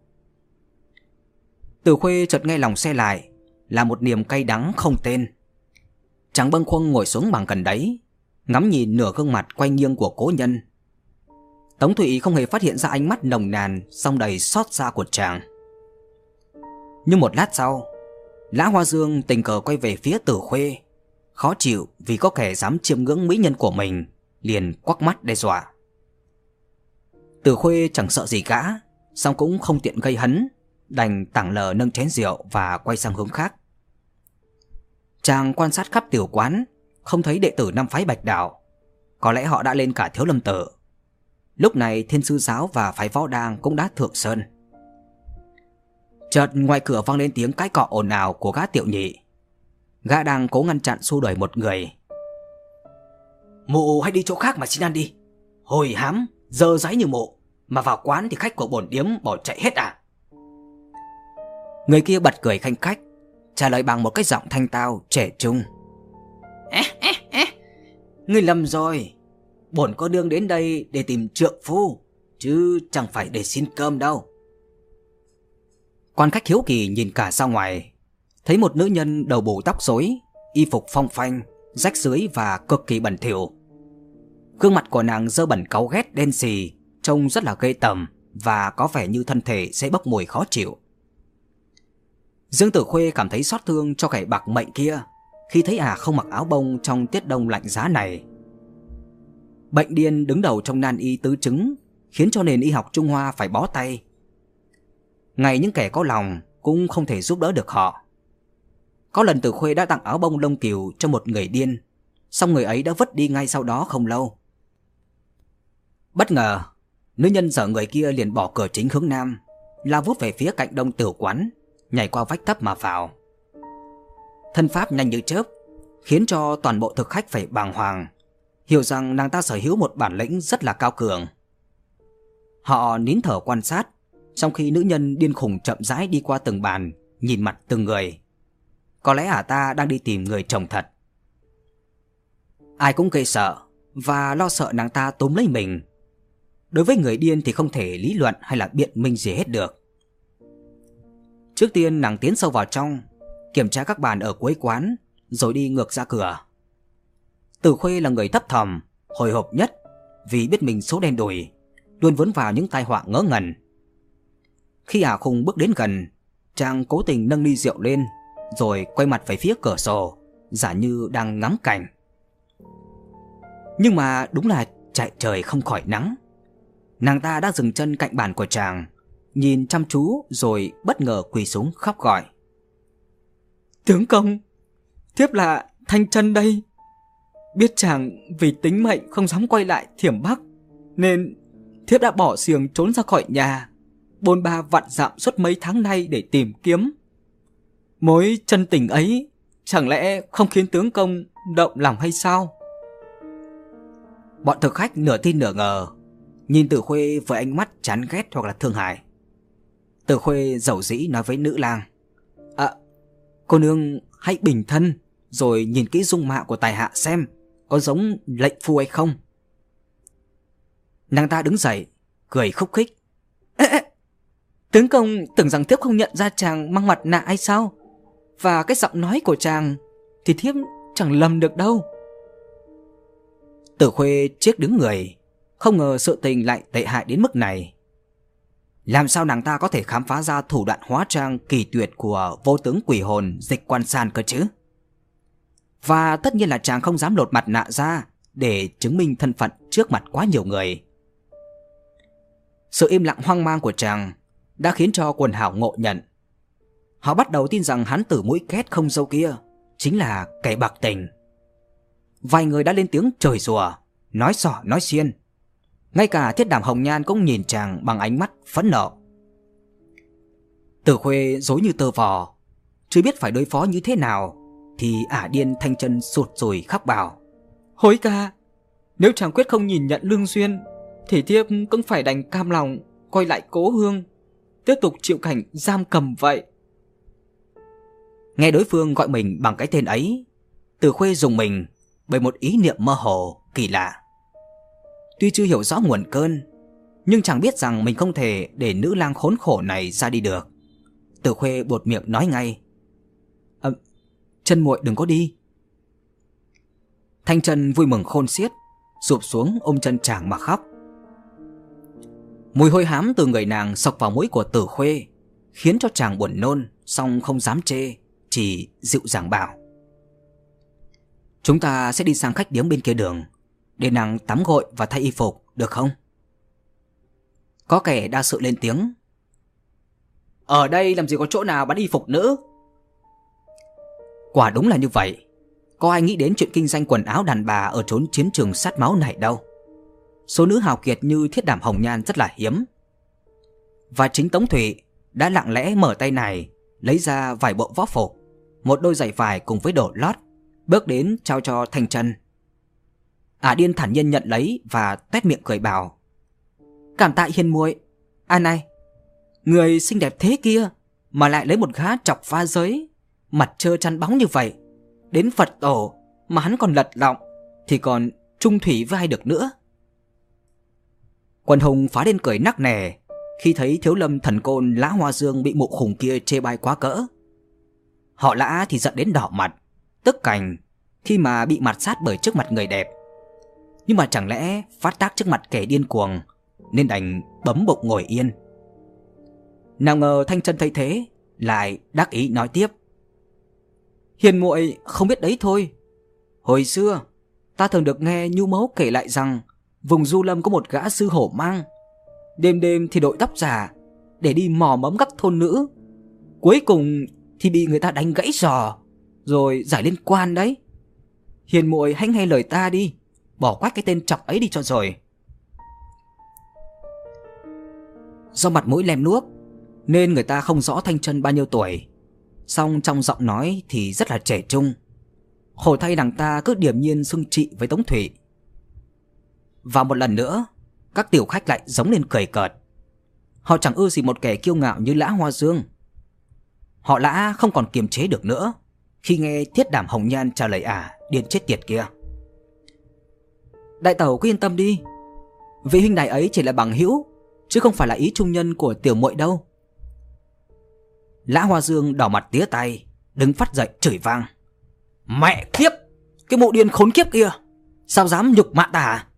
Tử Khuê chợt nghe lòng se lại, là một niềm cay đắng không tên. Chàng bâng khuâng ngồi xuống bằng gần đấy, ngắm nhìn nửa gương mặt quay nghiêng của cố nhân. Tống Thụy không hề phát hiện ra ánh mắt nồng nàn song đầy xót xa của chàng. Nhưng một lát sau, Lã Hoa Dương tình cờ quay về phía Tử Khuê, khó chịu vì có kẻ dám chiêm ngưỡng mỹ nhân của mình, liền quắc mắt đe dọa. Tử Khuê chẳng sợ gì gã, song cũng không tiện gây hấn, đành tảng lờ nâng chén rượu và quay sang hướng khác. Chàng quan sát khắp tiểu quán, không thấy đệ tử năm phái Bạch Đạo, có lẽ họ đã lên cả Thiếu Lâm Tự. Lúc này Thiên Sư Giáo và phái Võ Đang cũng đã thượng sơn. Chợt ngoài cửa vang lên tiếng cãi cọ ồn ào của gã Tiểu Nhị. Gã đang cố ngăn chặn xua đuổi một người. Mụ hãy đi chỗ khác mà xin ăn đi. Hồi hám, dơ dáy như mụ, mà vào quán thì khách của bổn điếm bỏ chạy hết à? Người kia bật cười khanh khách, trả lời bằng một cái giọng thanh tao trẻ trung. Ê, ê, ê. Ngươi lầm rồi, bổn cô nương đến đây để tìm trượng phu, chứ chẳng phải để xin cơm đâu. Quan khách hiếu kỳ nhìn cả ra ngoài, thấy một nữ nhân đầu bù tóc rối, y phục phong phanh, rách rưới và cực kỳ bẩn thỉu. Gương mặt của nàng dơ bẩn cáu ghét đen xì, trông rất là ghê tởm và có vẻ như thân thể sẽ bốc mùi khó chịu. Dương Tử Khuê cảm thấy xót thương cho kẻ bạc mệnh kia khi thấy ả không mặc áo bông trong tiết đông lạnh giá này. Bệnh điên đứng đầu trong nan y tứ chứng khiến cho nền y học Trung Hoa phải bó tay. Ngay những kẻ có lòng cũng không thể giúp đỡ được họ. Có lần Tử Khuê đã tặng áo bông lông cừu cho một người điên, song người ấy đã vứt đi ngay sau đó không lâu. Bất ngờ, nữ nhân dở người kia liền bỏ cửa chính hướng nam, lao vút về phía cạnh đông tiểu quán, nhảy qua vách thấp mà vào. Thân pháp nhanh như chớp, khiến cho toàn bộ thực khách phải bàng hoàng, hiểu rằng nàng ta sở hữu một bản lĩnh rất là cao cường. Họ nín thở quan sát, trong khi nữ nhân điên khùng chậm rãi đi qua từng bàn, nhìn mặt từng người. Có lẽ ả ta đang đi tìm người chồng thật. Ai cũng gây sợ và lo sợ nàng ta túm lấy mình. Đối với người điên thì không thể lý luận hay là biện minh gì hết được. Trước tiên nàng tiến sâu vào trong, kiểm tra các bàn ở cuối quán, rồi đi ngược ra cửa. Tử Khuê là người thấp thỏm, hồi hộp nhất vì biết mình số đen đủi, luôn vướng vào những tai họa ngớ ngẩn. Khi ả khùng bước đến gần, chàng cố tình nâng ly rượu lên, rồi quay mặt về phía cửa sổ, giả như đang ngắm cảnh. Nhưng mà đúng là chạy trời không khỏi nắng. Nàng ta đã dừng chân cạnh bàn của chàng, nhìn chăm chú rồi bất ngờ quỳ xuống khóc gọi. Tướng công, thiếp là Thanh Chân đây. Biết chàng vì tính mệnh không dám quay lại Thiểm Bắc, nên thiếp đã bỏ xiềng trốn ra khỏi nhà, bôn ba vạn dặm suốt mấy tháng nay để tìm kiếm. Mối chân tình ấy chẳng lẽ không khiến tướng công động lòng hay sao? Bọn thực khách nửa tin nửa ngờ, nhìn Tử Khuê với ánh mắt chán ghét hoặc là thương hại. Tử Khuê dầu dĩ nói với nữ lang: À, cô nương hãy bình thân, rồi nhìn kỹ dung mạo của tài hạ xem có giống lệnh phu hay không. Nàng ta đứng dậy, cười khúc khích. Ê, ê, tướng công tưởng rằng thiếp không nhận ra chàng mang mặt nạ hay sao? Và cái giọng nói của chàng thì thiếp chẳng lầm được đâu. Tử Khuê chiếc đứng người, không ngờ sự tình lại tệ hại đến mức này. Làm sao nàng ta có thể khám phá ra thủ đoạn hóa trang kỳ tuyệt của vô tướng quỷ hồn Dịch Quan San cơ chứ? Và tất nhiên là chàng không dám lột mặt nạ ra để chứng minh thân phận trước mặt quá nhiều người. Sự im lặng hoang mang của chàng đã khiến cho quần hảo ngộ nhận. Họ bắt đầu tin rằng hắn tử mũi két không dâu kia chính là kẻ bạc tình. Vài người đã lên tiếng chửi rủa, nói xỏ nói xiên. Ngay cả Thiết Đảm Hồng Nhan cũng nhìn chàng bằng ánh mắt phẫn nộ. Tử Khuê rối như tơ vò, chưa biết phải đối phó như thế nào, thì ả điên Thanh Chân sụt sùi khóc bảo: Hối ca, nếu chàng quyết không nhìn nhận lương duyên thì thiếp cũng phải đành cam lòng quay lại cố hương, tiếp tục chịu cảnh giam cầm vậy. Nghe đối phương gọi mình bằng cái tên ấy, Tử Khuê rùng mình bởi một ý niệm mơ hồ kỳ lạ. Tuy chưa hiểu rõ nguồn cơn, nhưng chẳng biết rằng mình không thể để nữ lang khốn khổ này ra đi được. Tử Khuê buột miệng nói ngay: à, Chân muội đừng có đi. Thanh Chân vui mừng khôn xiết, sụp xuống ôm chân chàng mà khóc. Mùi hôi hám từ người nàng xộc vào mũi của Tử Khuê, khiến cho chàng buồn nôn, song không dám chê, chỉ dịu dàng bảo: Chúng ta sẽ đi sang khách điếm bên kia đường, để nàng tắm gội và thay y phục, được không? Có kẻ đa sự lên tiếng: Ở đây làm gì có chỗ nào bán y phục nữ? Quả đúng là như vậy. Có ai nghĩ đến chuyện kinh doanh quần áo đàn bà ở chốn chiến trường sát máu này đâu. Số nữ hào kiệt như Thiết Đảm Hồng Nhan rất là hiếm. Và chính Tống Thủy đã lặng lẽ mở tay này, lấy ra vài bộ võ phục, một đôi giày vải cùng với đồ lót, bước đến trao cho Thanh Chân. Ả điên thản nhiên nhận lấy và tuét miệng cười bảo: Cảm tạ hiền muội. À này, người xinh đẹp thế kia mà lại lấy một gã chọc pha giới, mặt trơ chăn bóng như vậy, đến Phật tổ mà hắn còn lật lọng, thì còn chung thủy với ai được nữa. Quần hùng phá lên cười nắc nẻ khi thấy thiếu lâm thần côn Lã Hoa Dương bị mụ khủng kia chê bai quá cỡ. Họ Lã thì giận đến đỏ mặt, tức cành khi mà bị mạt sát bởi trước mặt người đẹp. Nhưng mà chẳng lẽ phát tác trước mặt kẻ điên cuồng, nên đành bấm bụng ngồi yên. Nào ngờ Thanh Chân thấy thế, lại đắc ý nói tiếp: Hiền muội không biết đấy thôi. Hồi xưa ta thường được nghe Nhu Mẫu kể lại rằng vùng Du Lâm có một gã sư hổ mang, đêm đêm thì đội tóc giả để đi mò mẫm các thôn nữ, cuối cùng thì bị người ta đánh gãy giò rồi giải lên quan đấy. Hiền muội hãy nghe lời ta đi, bỏ quách cái tên chọc ấy đi cho rồi. Do mặt mũi lem luốc nên người ta không rõ Thanh Chân bao nhiêu tuổi, song trong giọng nói thì rất là trẻ trung. Khổ thay nàng ta cứ điềm nhiên xưng chị với Tống Thủy. Và một lần nữa, các tiểu khách lại giống lên cười cợt. Họ chẳng ưa gì một kẻ kiêu ngạo như Lã Hoa Dương. Họ Lã không còn kiềm chế được nữa khi nghe Thiết Đảm Hồng Nhan trả lời ả điên chết tiệt kia: Đại tẩu cứ yên tâm đi, vị huynh đài ấy chỉ là bằng hữu, chứ không phải là ý trung nhân của tiểu muội đâu. Lã Hoa Dương đỏ mặt tía tay, đứng phát dậy chửi vang: Mẹ kiếp, cái mụ điên khốn kiếp kia, sao dám nhục mạ ta à?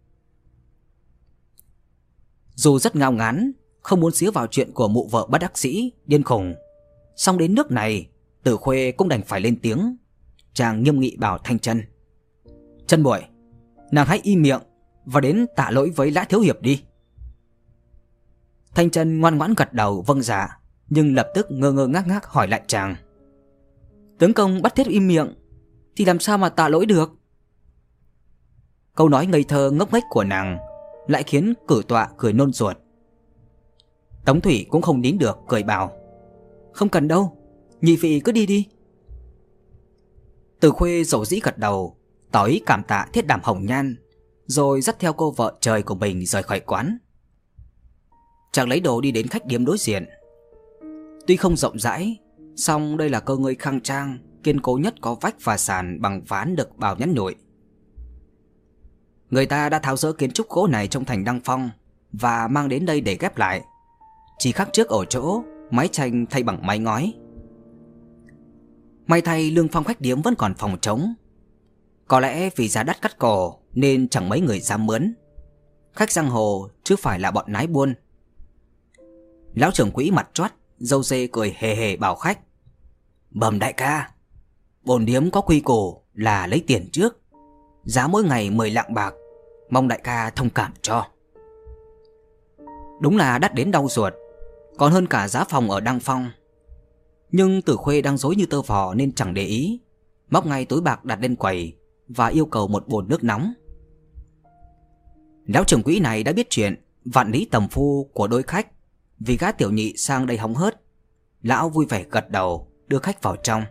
Dù rất ngao ngán, không muốn xía vào chuyện của mụ vợ bất đắc sĩ điên khùng, song đến nước này, Tử Khuê cũng đành phải lên tiếng. Chàng nghiêm nghị bảo Thanh Chân: Chân muội, nàng hãy im miệng và đến tạ lỗi với Lã thiếu hiệp đi. Thanh Chân ngoan ngoãn gật đầu vâng dạ, nhưng lập tức ngơ ngơ ngác ngác hỏi lại chàng: Tướng công bắt thiết im miệng thì làm sao mà tạ lỗi được? Câu nói ngây thơ ngốc nghếch của nàng lại khiến cử tọa cười nôn ruột. Tống Thủy cũng không nín được, cười bảo: Không cần đâu, nhị vị cứ đi đi. Tử Khuê dầu dĩ gật đầu, tỏ ý cảm tạ Thiết Đảm Hồng Nhan, rồi dắt theo cô vợ trời của mình rời khỏi quán. Chàng lấy đồ đi đến khách điếm đối diện. Tuy không rộng rãi, song đây là cơ ngơi khang trang, kiên cố nhất có vách và sàn bằng ván được bào nhẵn nhụi. Người ta đã tháo dỡ kiến trúc gỗ này trong thành Đăng Phong và mang đến đây để ghép lại, chỉ khác trước ở chỗ mái tranh thay bằng mái ngói. May thay lương phong khách điếm vẫn còn phòng trống. Có lẽ vì giá đắt cắt cổ nên chẳng mấy người dám mướn. Khách giang hồ chứ phải là bọn nái buôn. Lão trưởng quỹ mặt choắt, râu dê cười hề hề bảo khách: Bẩm đại ca, bổn điếm có quy củ là lấy tiền trước, giá mỗi ngày mười lạng bạc, mong đại ca thông cảm cho. Đúng là đắt đến đau ruột, còn hơn cả giá phòng ở Đăng Phong. Nhưng Tử Khuê đang rối như tơ vò nên chẳng để ý, móc ngay túi bạc đặt lên quầy và yêu cầu một bồn nước nóng. Lão trưởng quỹ này đã biết chuyện vạn lý tầm phu của đôi khách vì gã tiểu nhị sang đây hóng hớt, Lão vui vẻ gật đầu, đưa khách vào trong.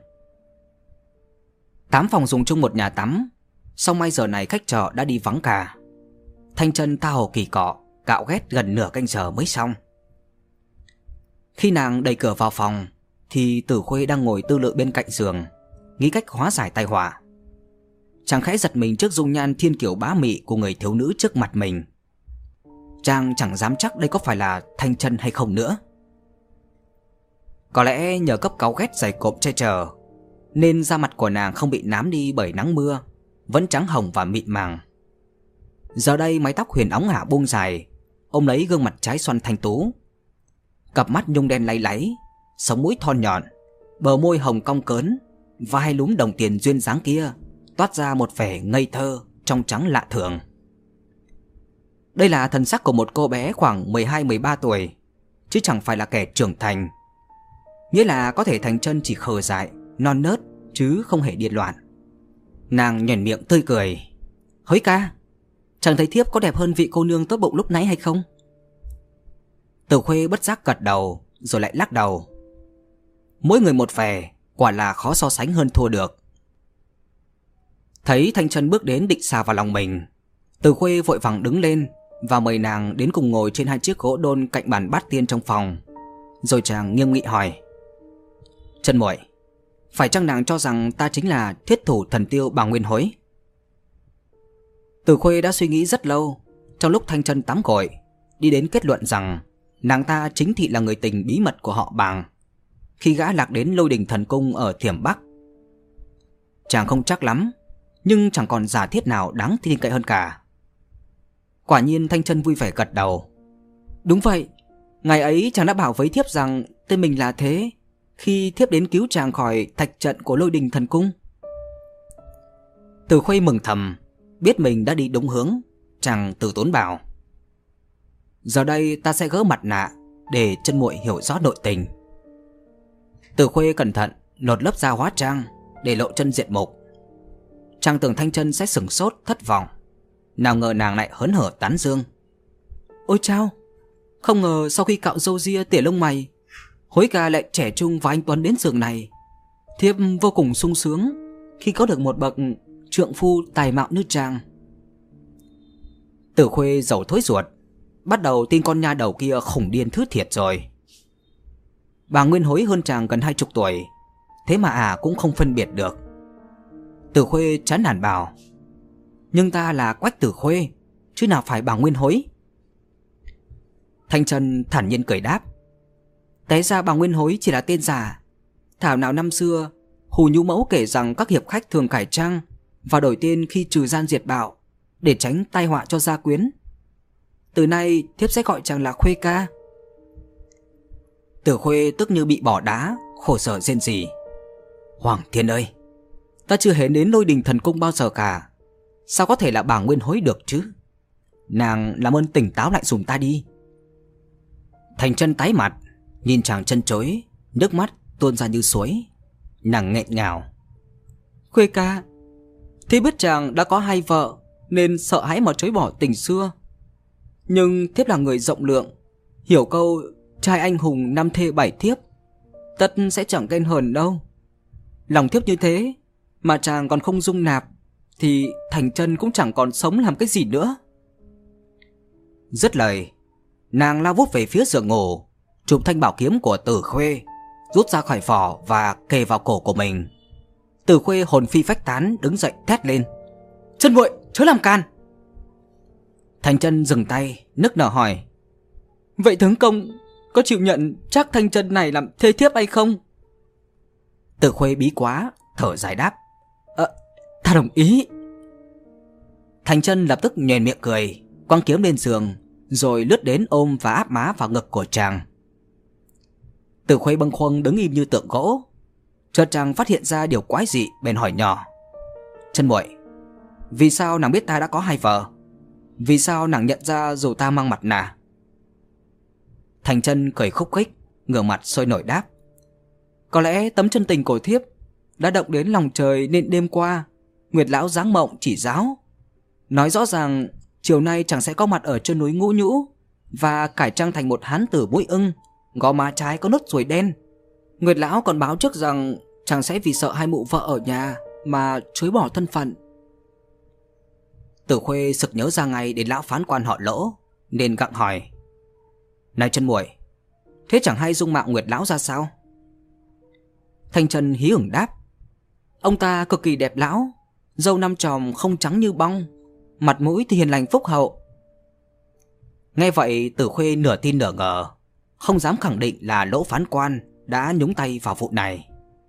Tám phòng dùng chung một nhà tắm, song may giờ này khách trọ đã đi vắng cả. Thanh Chân tha hồ kỳ cọ, cạo ghét gần nửa canh giờ mới xong. Khi nàng đẩy cửa vào phòng thì Tử Khuê đang ngồi tư lự bên cạnh giường, nghĩ cách hóa giải tai họa. Chàng khẽ giật mình trước dung nhan thiên kiều bá mị của người thiếu nữ trước mặt mình. Chàng chẳng dám chắc đây có phải là Thanh Chân hay không nữa. Có lẽ nhờ cấp cáu ghét dày cộm che chở nên da mặt của nàng không bị nám đi bởi nắng mưa, vẫn trắng hồng và mịn màng. Giờ đây mái tóc huyền óng ả buông dài, ôm lấy gương mặt trái xoan thanh tú. Cặp mắt nhung đen láy láy, sống mũi thon nhọn, bờ môi hồng cong cớn, và hai lúm đồng tiền duyên dáng kia toát ra một vẻ ngây thơ, trong trắng lạ thường. Đây là thần sắc của một cô bé khoảng mười hai mười ba tuổi, chứ chẳng phải là kẻ trưởng thành. Nghĩa là có thể Thanh Chân chỉ khờ dại, non nớt, chứ không hề điên loạn. Nàng nhoẻn miệng tươi cười. Hối ca, chẳng thấy thiếp có đẹp hơn vị cô nương tốt bụng lúc nãy hay không? Tử Khuê bất giác gật đầu, rồi lại lắc đầu. Mỗi người một vẻ, quả là khó so sánh hơn thua được. Thấy Thanh Chân bước đến định xà vào lòng mình, Tử Khuê vội vàng đứng lên và mời nàng đến cùng ngồi trên hai chiếc gỗ đôn cạnh bàn bát tiên trong phòng. Rồi chàng nghiêm nghị hỏi: Chân muội, phải chăng nàng cho rằng ta chính là thiết thủ thần tiêu Bà Nguyên Hối? Tử Khuê đã suy nghĩ rất lâu, trong lúc Thanh Chân tắm gội, đi đến kết luận rằng nàng ta chính thị là người tình bí mật của họ Bàng khi gã lạc đến Lôi Đình Thần Cung ở Thiểm Bắc. Chàng không chắc lắm, nhưng chẳng còn giả thiết nào đáng tin cậy hơn cả. Quả nhiên Thanh Chân vui vẻ gật đầu. Đúng vậy, ngày ấy chàng đã bảo với thiếp rằng tên mình là thế khi thiếp đến cứu chàng khỏi thạch trận của Lôi Đình Thần Cung. Tử Khuê mừng thầm, biết mình đã đi đúng hướng. Chàng từ tốn bảo: Giờ đây ta sẽ gỡ mặt nạ để chân muội hiểu rõ nội tình. Tử Khuê cẩn thận lột lớp da hóa trang để lộ chân diện mục. Chàng tưởng Thanh Chân sẽ sửng sốt thất vọng, nào ngờ nàng lại hớn hở tán dương. Ôi chao, không ngờ sau khi cạo râu ria tỉa lông mày, Hối ca lại trẻ trung và anh tuấn đến giường này. Thiếp vô cùng sung sướng khi có được một bậc trượng phu tài mạo như chàng. Tử Khuê dầu thối ruột, bắt đầu tin con nha đầu kia khủng điên thứ thiệt rồi. Bà Nguyên Hối hơn chàng gần hai chục tuổi, thế mà à cũng không phân biệt được. Tử Khuê chán nản bảo: Nhưng ta là Quách Tử Khuê, chứ nào phải bà Nguyên Hối. Thanh Chân thản nhiên cười đáp: Té ra bà Nguyên Hối chỉ là tên giả. Thảo nào năm xưa Hù Nhũ Mẫu kể rằng các hiệp khách thường cải trang và đổi tên khi trừ gian diệt bạo, để tránh tai họa cho gia quyến. Từ nay thiếp sẽ gọi chàng là Khuê ca. Tử Khuê tức như bị bỏ đá, khổ sở rên rỉ. Hoàng thiên ơi, ta chưa hề đến Lôi Đình Thần Cung bao giờ cả, sao có thể là bà Nguyên Hối được chứ? Nàng làm ơn tỉnh táo lại dùm ta đi. Thanh Chân tái mặt, nhìn chàng chân chối, nước mắt tuôn ra như suối. Nàng nghẹn ngào: Khuê ca, thiếp biết chàng đã có hai vợ nên sợ hãi mà chối bỏ tình xưa. Nhưng thiếp là người rộng lượng, hiểu câu trai anh hùng năm thê bảy thiếp, tất sẽ chẳng ghen hờn đâu. Lòng thiếp như thế mà chàng còn không dung nạp thì Thành Chân cũng chẳng còn sống làm cái gì nữa. Dứt lời, nàng lao vút về phía giường ngủ, chụp thanh bảo kiếm của Tử Khuê, rút ra khỏi vỏ và kề vào cổ của mình. Tử Khuê hồn phi phách tán đứng dậy thét lên: Chân muội chớ làm can. Thanh Chân dừng tay, nức nở hỏi: Vậy tướng công có chịu nhận chắc Thanh Chân này làm thê thiếp hay không? Tử Khuê bí quá, thở dài đáp: Ờ, ta đồng ý. Thanh Chân lập tức nhoẻn miệng cười, quăng kiếm lên giường, rồi lướt đến ôm và áp má vào ngực của chàng. Tử Khuê bâng khuâng đứng im như tượng gỗ. Chợt chàng phát hiện ra điều quái dị, bèn hỏi nhỏ: Chân muội, vì sao nàng biết ta đã có hai vợ? Vì sao nàng nhận ra dù ta mang mặt nạ? Thanh Chân cười khúc khích, ngửa mặt sôi nổi đáp: Có lẽ tấm chân tình của thiếp đã động đến lòng trời, nên đêm qua Nguyệt lão giáng mộng chỉ giáo, nói rõ ràng chiều nay chàng sẽ có mặt ở chân núi Ngũ Nhũ và cải trang thành một hán tử mũi ưng, gò má trái có nốt ruồi đen, Nguyệt lão còn báo trước rằng chàng sẽ vì sợ hai mụ vợ ở nhà mà chối bỏ thân phận. Tử Khuê sực nhớ ra ngay đến lão phán quan họ Lỗ, nên gặng hỏi: Này Chân muội, thế chẳng hay dung mạo Nguyệt lão ra sao? Thanh Chân hí hửng đáp: Ông ta cực kỳ đẹp lão, râu năm chòm không trắng như bong, mặt mũi thì hiền lành phúc hậu. Nghe vậy Tử Khuê nửa tin nửa ngờ, không dám khẳng định là Lỗ phán quan đã nhúng tay vào vụ này.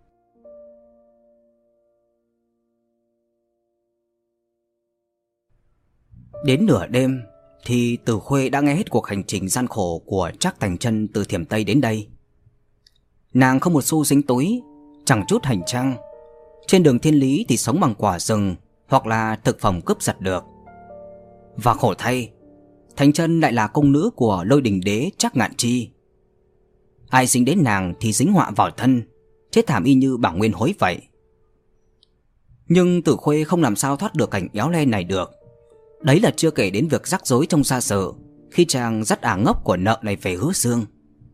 Đến nửa đêm thì Tử Khuê đã nghe hết cuộc hành trình gian khổ của Trác Thành Chân từ Thiểm Tây đến đây. Nàng không một xu dính túi, chẳng chút hành trang. Trên đường thiên lý thì sống bằng quả rừng hoặc là thực phẩm cướp giật được. Và khổ thay, Thành Chân lại là công nữ của Lôi Đình Đế Trác Ngạn Chi. Ai dính đến nàng thì dính họa vào thân, chết thảm y như Bảo Nguyên Hối vậy. Nhưng Tử Khuê không làm sao thoát được cảnh éo le này được. Đấy là chưa kể đến việc rắc rối trong gia sự khi chàng dắt ả ngốc của nợ này về Hứa Dương.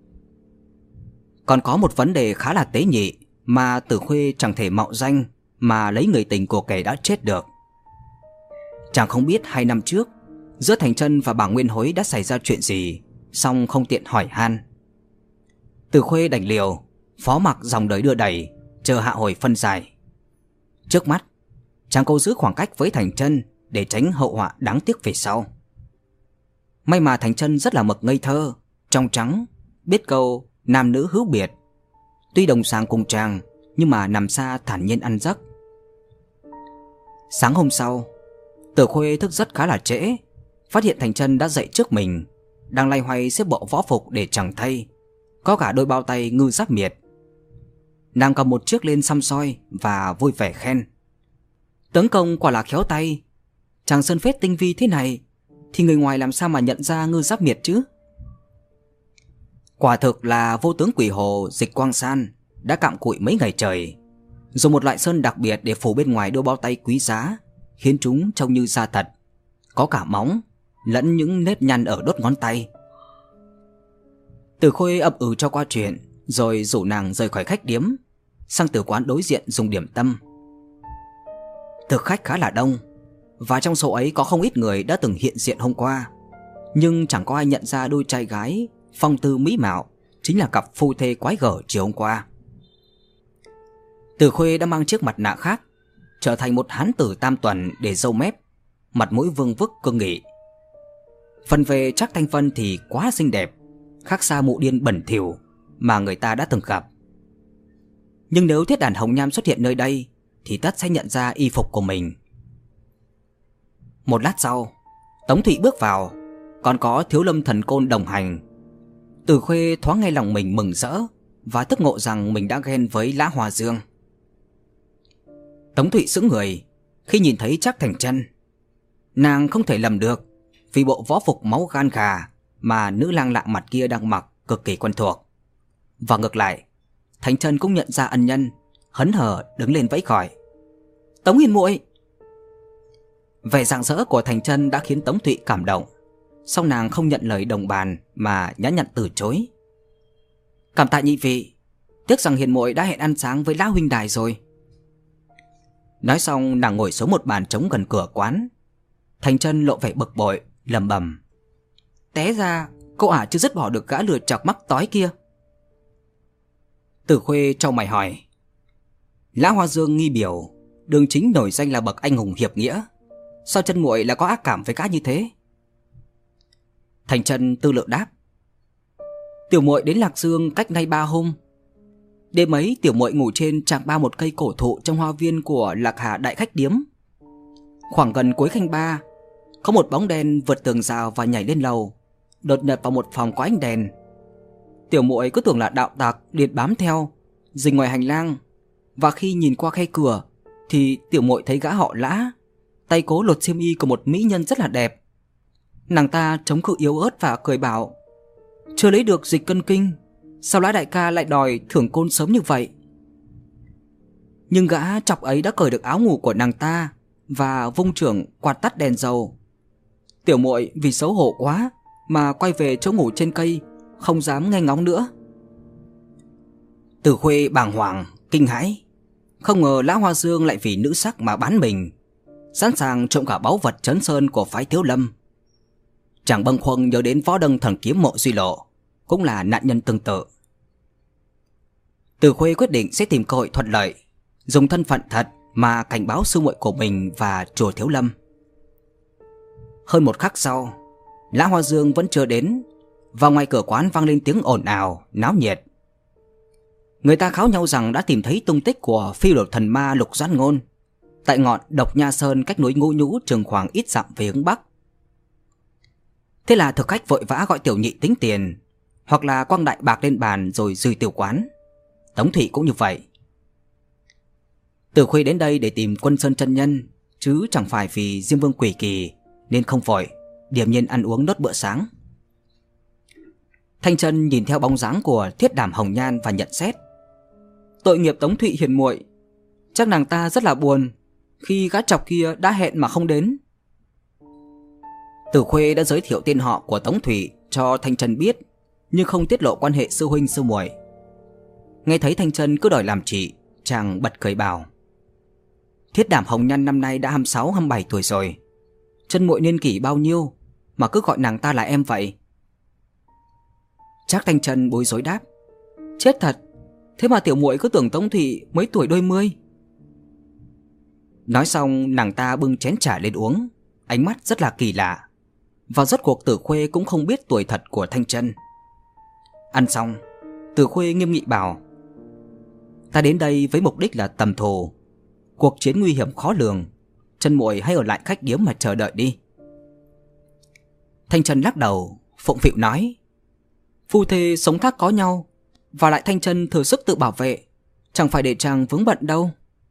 Còn có một vấn đề khá là tế nhị mà Tử Khuê chẳng thể mạo danh mà lấy người tình của kẻ đã chết được. Chàng không biết hai năm trước giữa Thành Chân và Bảo Nguyên Hối đã xảy ra chuyện gì, song không tiện hỏi han. Tử Khuê đành liều, phó mặc dòng đời đưa đẩy, chờ hạ hồi phân giải. Trước mắt, chàng cố giữ khoảng cách với Thành Chân để tránh hậu họa đáng tiếc về sau. May mà Thành Chân rất là mực ngây thơ, trong trắng, biết câu nam nữ hữu biệt. Tuy đồng sáng cùng chàng, nhưng mà nằm xa thản nhiên ăn giấc. Sáng hôm sau, Tử Khuê thức rất khá là trễ, phát hiện Thành Chân đã dậy trước mình, đang loay hoay xếp bộ võ phục để chẳng thay, có cả đôi bao tay ngư giáp miệt. Nàng cầm một chiếc lên xăm soi và vui vẻ khen: Tướng công quả là khéo tay, chàng sơn phết tinh vi thế này thì người ngoài làm sao mà nhận ra ngư giáp miệt chứ? Quả thực là vô tướng quỷ hồ Dịch Quang San đã cặm cụi mấy ngày trời, dùng một loại sơn đặc biệt để phủ bên ngoài đôi bao tay quý giá, khiến chúng trông như da thật, có cả móng lẫn những nếp nhăn ở đốt ngón tay. Tử Khuê ậm ừ cho qua chuyện, rồi rủ nàng rời khỏi khách điếm, sang tử quán đối diện dùng điểm tâm. Thực khách khá là đông, và trong số ấy có không ít người đã từng hiện diện hôm qua, nhưng chẳng có ai nhận ra đôi trai gái phong tư mỹ mạo chính là cặp phu thê quái gở chiều hôm qua. Tử Khuê đã mang chiếc mặt nạ khác, trở thành một hán tử tam tuần để râu mép, mặt mũi vương vức cương nghị. Phần về Trác Thanh Vân thì quá xinh đẹp, khác xa mụ điên bẩn thỉu mà người ta đã từng gặp. Nhưng nếu Thiết Đàn Hồng Nham xuất hiện nơi đây thì tất sẽ nhận ra y phục của mình. Một lát sau, Tống Thị bước vào, còn có Thiếu Lâm Thần Côn đồng hành. Tử Khuê thoáng nghe lòng mình mừng rỡ và tức ngộ rằng mình đã ghen với Lã Hòa Dương. Tống Thị sững người khi nhìn thấy Trác Thành Chân. Nàng không thể lầm được, vì bộ võ phục máu gan gà mà nữ lang lạ mặt kia đang mặc cực kỳ quen thuộc. Và ngược lại, Thành Chân cũng nhận ra ân nhân, hớn hở đứng lên vẫy gọi: Tống Hiền muội. Vẻ rạng rỡ của Thành Chân đã khiến Tống Thụy cảm động, song nàng không nhận lời đồng bàn mà nhã nhặn từ chối: Cảm tạ nhị vị, tiếc rằng Hiền muội đã hẹn ăn sáng với lão huynh đài rồi. Nói xong nàng ngồi xuống một bàn trống gần cửa quán. Thành Chân lộ vẻ bực bội, lẩm bẩm: Té ra cô ả chưa dứt bỏ được gã lừa chọc mắc tói kia. Tử Khuê trao mày hỏi: Lã Hoa Dương nghi biểu Đường Chính nổi danh là bậc anh hùng hiệp nghĩa, sao Chân muội là có ác cảm với gã như thế? Thành Chân tư lự đáp: Tiểu muội đến Lạc Dương cách nay ba hôm. Đêm ấy tiểu muội ngủ trên trạm ba một cây cổ thụ trong hoa viên của Lạc Hà Đại Khách Điếm. Khoảng gần cuối canh ba, có một bóng đen vượt tường rào và nhảy lên lầu, đột nhập vào một phòng có ánh đèn. Tiểu muội cứ tưởng là đạo tặc liền bám theo, dình ngoài hành lang, và khi nhìn qua khe cửa thì tiểu muội thấy gã họ Lã tay cố lột xiêm y của một mỹ nhân rất là đẹp. Nàng ta chống cự yếu ớt và cười bảo: Chưa lấy được dịch cân kinh, sao Lã đại ca lại đòi thưởng côn sớm như vậy? Nhưng gã chọc ấy đã cởi được áo ngủ của nàng ta và vung chưởng quạt tắt đèn dầu. Tiểu muội vì xấu hổ quá mà quay về chỗ ngủ trên cây, không dám nghe ngóng nữa. Từ Khuê bàng hoàng, kinh hãi. Không ngờ Lã Hoa Dương lại vì nữ sắc mà bán mình, sẵn sàng trộm cả báu vật Trấn Sơn của phái Thiếu Lâm. Chàng bâng khuâng nhớ đến Võ Đăng Thần Kiếm Mộ Duy Lộ, cũng là nạn nhân tương tự. Từ Khuê quyết định sẽ tìm cơ hội thuận lợi, dùng thân phận thật mà cảnh báo sư muội của mình và chùa Thiếu Lâm. Hơn một khắc sau, Lã Hoa Dương vẫn chưa đến. Vào ngoài cửa quán vang lên tiếng ồn ào, náo nhiệt. Người ta kháo nhau rằng đã tìm thấy tung tích của phiêu đột thần ma Lục Doãn Ngôn tại ngọn Độc Nha Sơn cách núi Ngũ Nhũ chừng khoảng ít dặm về hướng bắc. Thế là thực khách vội vã gọi tiểu nhị tính tiền, hoặc là quăng đại bạc lên bàn rồi rời tiểu quán. Tống Thụy cũng như vậy. Từ Khuê đến đây để tìm Quân Sơn chân nhân, chứ chẳng phải vì Diêm Vương quỷ kỳ, nên không vội, điềm nhiên ăn uống nốt bữa sáng. Thanh Chân nhìn theo bóng dáng của Thiết Đảm Hồng Nhan và nhận xét: tội nghiệp Tống Thụy hiền muội, chắc nàng ta rất là buồn khi gã chọc kia đã hẹn mà không đến. Từ Khuê đã giới thiệu tên họ của Tống Thụy cho Thanh Chân biết, nhưng không tiết lộ quan hệ sư huynh sư muội. Nghe thấy Thanh Chân cứ đòi làm chị, chàng bật cười bảo: Thiết Đảm Hồng Nhan năm nay đã hai mươi sáu hai mươi bảy tuổi rồi, chân muội niên kỷ bao nhiêu mà cứ gọi nàng ta là em vậy? Trác Thanh Chân bối rối đáp: chết thật, thế mà tiểu muội cứ tưởng Tống Thụy mấy tuổi đôi mươi. Nói xong nàng ta bưng chén trà lên uống, ánh mắt rất là kỳ lạ. Và rốt cuộc Từ Khuê cũng không biết tuổi thật của Thanh Chân. Ăn xong, Từ Khuê nghiêm nghị bảo: ta đến đây với mục đích là tầm thù, cuộc chiến nguy hiểm khó lường, chân muội hãy ở lại khách điếm mà chờ đợi đi. Thanh Chân lắc đầu, phụng phịu nói: phu thê sống thác có nhau, và lại Thanh Chân thừa sức tự bảo vệ, chẳng phải để chàng vướng bận đâu.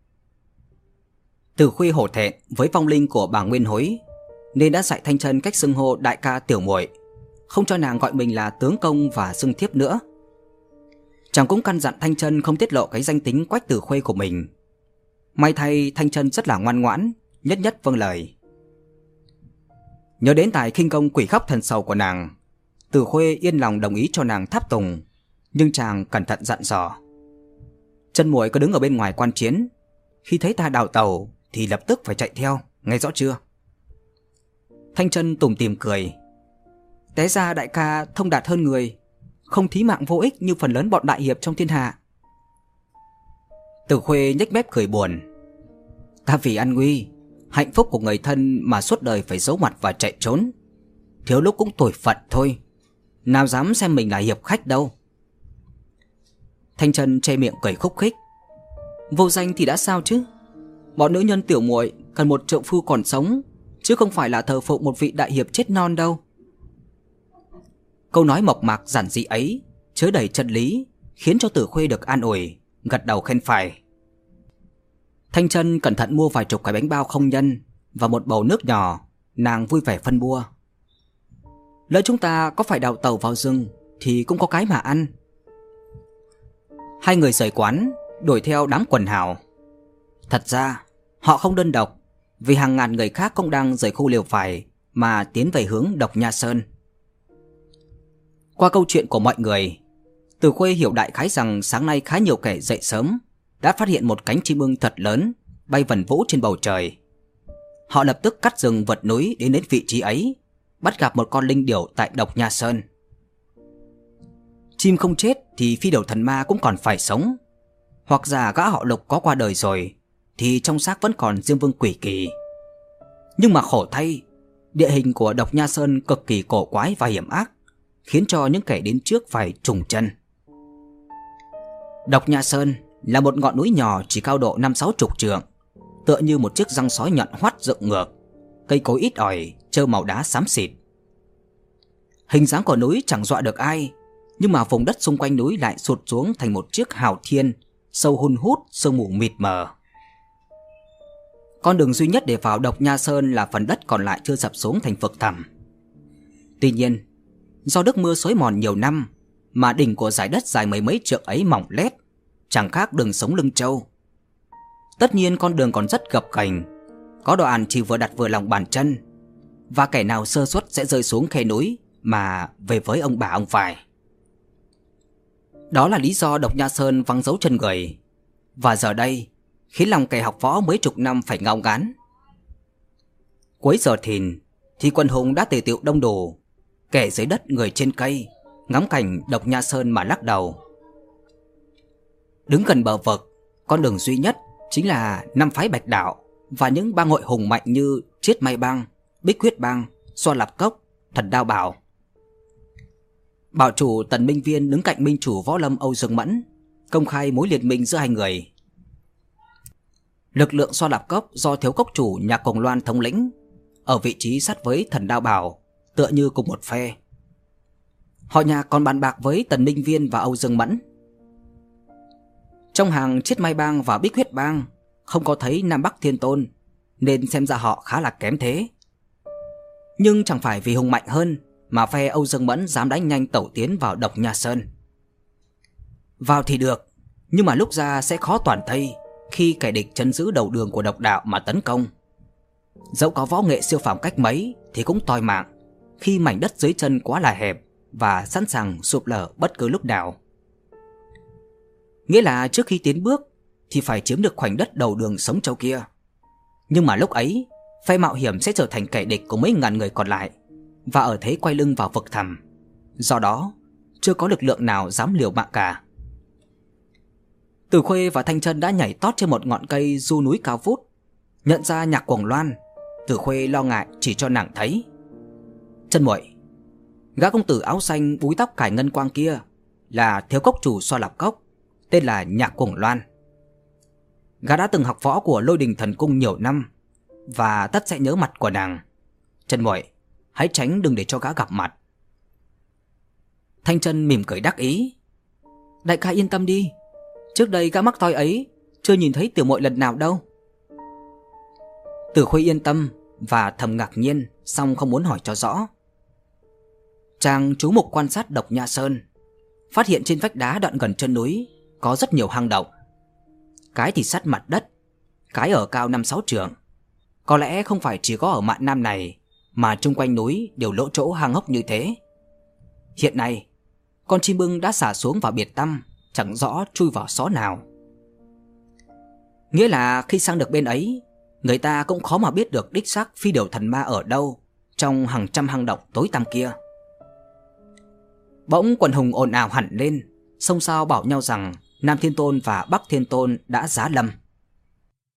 Từ Khuê hổ thẹn với vong linh của bà Nguyên Hối, nên đã dạy Thanh Chân cách xưng hô đại ca tiểu muội, không cho nàng gọi mình là tướng công và xưng thiếp nữa. Chàng cũng căn dặn Thanh Chân không tiết lộ cái danh tính Quách Từ Khuê của mình. May thay Thanh Chân rất là ngoan ngoãn, nhất nhất vâng lời. Nhớ đến tài khinh công quỷ khóc thần sầu của nàng, Từ Khuê yên lòng đồng ý cho nàng tháp tùng, nhưng chàng cẩn thận dặn dò: chân muội cứ đứng ở bên ngoài quan chiến, khi thấy ta đào tàu thì lập tức phải chạy theo, nghe rõ chưa? Thanh Chân tủm tỉm cười: té ra đại ca thông đạt hơn người, không thí mạng vô ích như phần lớn bọn đại hiệp trong thiên hạ. Từ Khuê nhếch mép cười buồn: ta vì an nguy, hạnh phúc của người thân mà suốt đời phải giấu mặt và chạy trốn, thiếu lúc cũng tủi phận thôi, nào dám xem mình là hiệp khách đâu. Thanh Chân che miệng cười khúc khích: vô danh thì đã sao chứ, bọn nữ nhân tiểu muội cần một trượng phu còn sống, chứ không phải là thờ phụng một vị đại hiệp chết non đâu. Câu nói mộc mạc giản dị ấy chứa đầy chân lý, khiến cho Từ Khuê được an ủi, gật đầu khen phải. Thanh Chân cẩn thận mua vài chục cái bánh bao không nhân và một bầu nước nhỏ, nàng vui vẻ phân bua: lỡ chúng ta có phải đào tàu vào rừng thì cũng có cái mà ăn. Hai người rời quán, đuổi theo đám quần hào. Thật ra họ không đơn độc, vì hàng ngàn người khác cũng đang rời khu liều phài mà tiến về hướng Độc Nha Sơn. Qua câu chuyện của mọi người, Từ Khuê hiểu đại khái rằng sáng nay khá nhiều kẻ dậy sớm đã phát hiện một cánh chim ưng thật lớn bay vần vũ trên bầu trời. Họ lập tức cắt rừng vượt núi đến đến vị trí ấy, bắt gặp một con linh điểu tại Độc Nha Sơn. Chim không chết thì phi điểu thần ma cũng còn phải sống, hoặc giả gã họ Lục có qua đời rồi thì trong xác vẫn còn Diêm Vương quỷ kỳ. Nhưng mà khổ thay, địa hình của Độc Nha Sơn cực kỳ cổ quái và hiểm ác, khiến cho những kẻ đến trước phải trùng chân. Độc Nha Sơn là một ngọn núi nhỏ chỉ cao độ năm sáu chục trượng, tựa như một chiếc răng sói nhọn hoắt dựng ngược, cây cối ít ỏi, trơ màu đá xám xịt. Hình dáng của núi chẳng dọa được ai, nhưng mà vùng đất xung quanh núi lại sụt xuống thành một chiếc hào thiên sâu hun hút, sương mù mịt mờ. Con đường duy nhất để vào Độc Nha Sơn là phần đất còn lại chưa sập xuống thành vực thẳm. Tuy nhiên, do nước mưa xối mòn nhiều năm mà đỉnh của dải đất dài mấy mấy trượng ấy mỏng lét, chẳng khác đường sống lưng trâu. Tất nhiên con đường còn rất gập ghềnh, có đoạn chỉ vừa đặt vừa lòng bàn chân, và kẻ nào sơ suất sẽ rơi xuống khe núi mà về với ông bà ông phải. Đó là lý do Độc Nha Sơn vắng dấu chân người, và giờ đây khiến lòng kẻ học võ mấy chục năm phải ngao ngán. Cuối giờ thìn thì quần hùng đã tề tựu đông đủ, kẻ dưới đất người trên cây, ngắm cảnh Độc Nha Sơn mà lắc đầu. Đứng gần bờ vực, con đường duy nhất chính là năm phái Bạch Đạo và những bang hội hùng mạnh như Chiết Mai Bang, Bích Huyết Bang, Xoa Lạp Cốc, Thần Đao Bảo. Bảo chủ Tần Minh Viên đứng cạnh minh chủ võ lâm Âu Dương Mẫn, công khai mối liên minh giữa hai người. Lực lượng Xoa Lạp Cốc do thiếu cốc chủ Nhạc Cuồng Loan thống lĩnh, ở vị trí sát với Thần Đao Bảo, tựa như cùng một phe. Họ Nhạc còn bàn bạc với Tần Minh Viên và Âu Dương Mẫn. Trong hàng Chiết Mai Bang và Bích Huyết Bang không có thấy Nam Bắc Thiên Tôn, nên xem ra họ khá là kém thế. Nhưng chẳng phải vì hùng mạnh hơn mà phe Âu Dương Mẫn dám đánh nhanh tẩu tiến vào Độc Nha Sơn. Vào thì được, nhưng mà lúc ra sẽ khó toàn thây khi kẻ địch trấn giữ đầu đường của độc đạo mà tấn công. Dẫu có võ nghệ siêu phàm cách mấy thì cũng toi mạng khi mảnh đất dưới chân quá là hẹp và sẵn sàng sụp lở bất cứ lúc nào. Nghĩa là trước khi tiến bước thì phải chiếm được khoảnh đất đầu đường sống châu kia. Nhưng mà lúc ấy, phe mạo hiểm sẽ trở thành kẻ địch của mấy ngàn người còn lại và ở thế quay lưng vào vực thẳm. Do đó, chưa có lực lượng nào dám liều mạng cả. Từ Khuê và Thanh Chân đã nhảy tót trên một ngọn cây du núi cao vút. Nhận ra Nhạc Cuồng Loan, Từ Khuê lo ngại chỉ cho nàng thấy: "Chân muội, gã công tử áo xanh búi tóc cải ngân quang kia là thiếu cốc chủ Xoa Lạp Cốc, tên là Nhạc Cuồng Loan. Gã đã từng học võ của Lôi Đình Thần Cung nhiều năm và tất sẽ nhớ mặt của nàng. Chân muội, hãy tránh đừng để cho gã gặp mặt." Thanh Chân mỉm cười đắc ý: "Đại ca yên tâm đi, trước đây gã mắc toi ấy chưa nhìn thấy tiểu muội lần nào đâu." Từ Khuê yên tâm và thầm ngạc nhiên, song không muốn hỏi cho rõ. Chàng chú mục quan sát Độc Nha Sơn, phát hiện trên vách đá đoạn gần chân núi có rất nhiều hang động. Cái thì sát mặt đất, cái ở cao năm sáu trượng. Có lẽ không phải chỉ có ở mạn nam này mà chung quanh núi đều lỗ chỗ hang hốc như thế. Hiện nay, con chim ưng đã xả xuống vào biệt tăm, chẳng rõ chui vào xó nào. Nghĩa là khi sang được bên ấy, người ta cũng khó mà biết được đích xác phi điều thần ma ở đâu trong hàng trăm hang động tối tăm kia. Bỗng quần hùng ồn ào hẳn lên, xôn xao bảo nhau rằng Nam Thiên Tôn và Bắc Thiên Tôn đã giá lâm.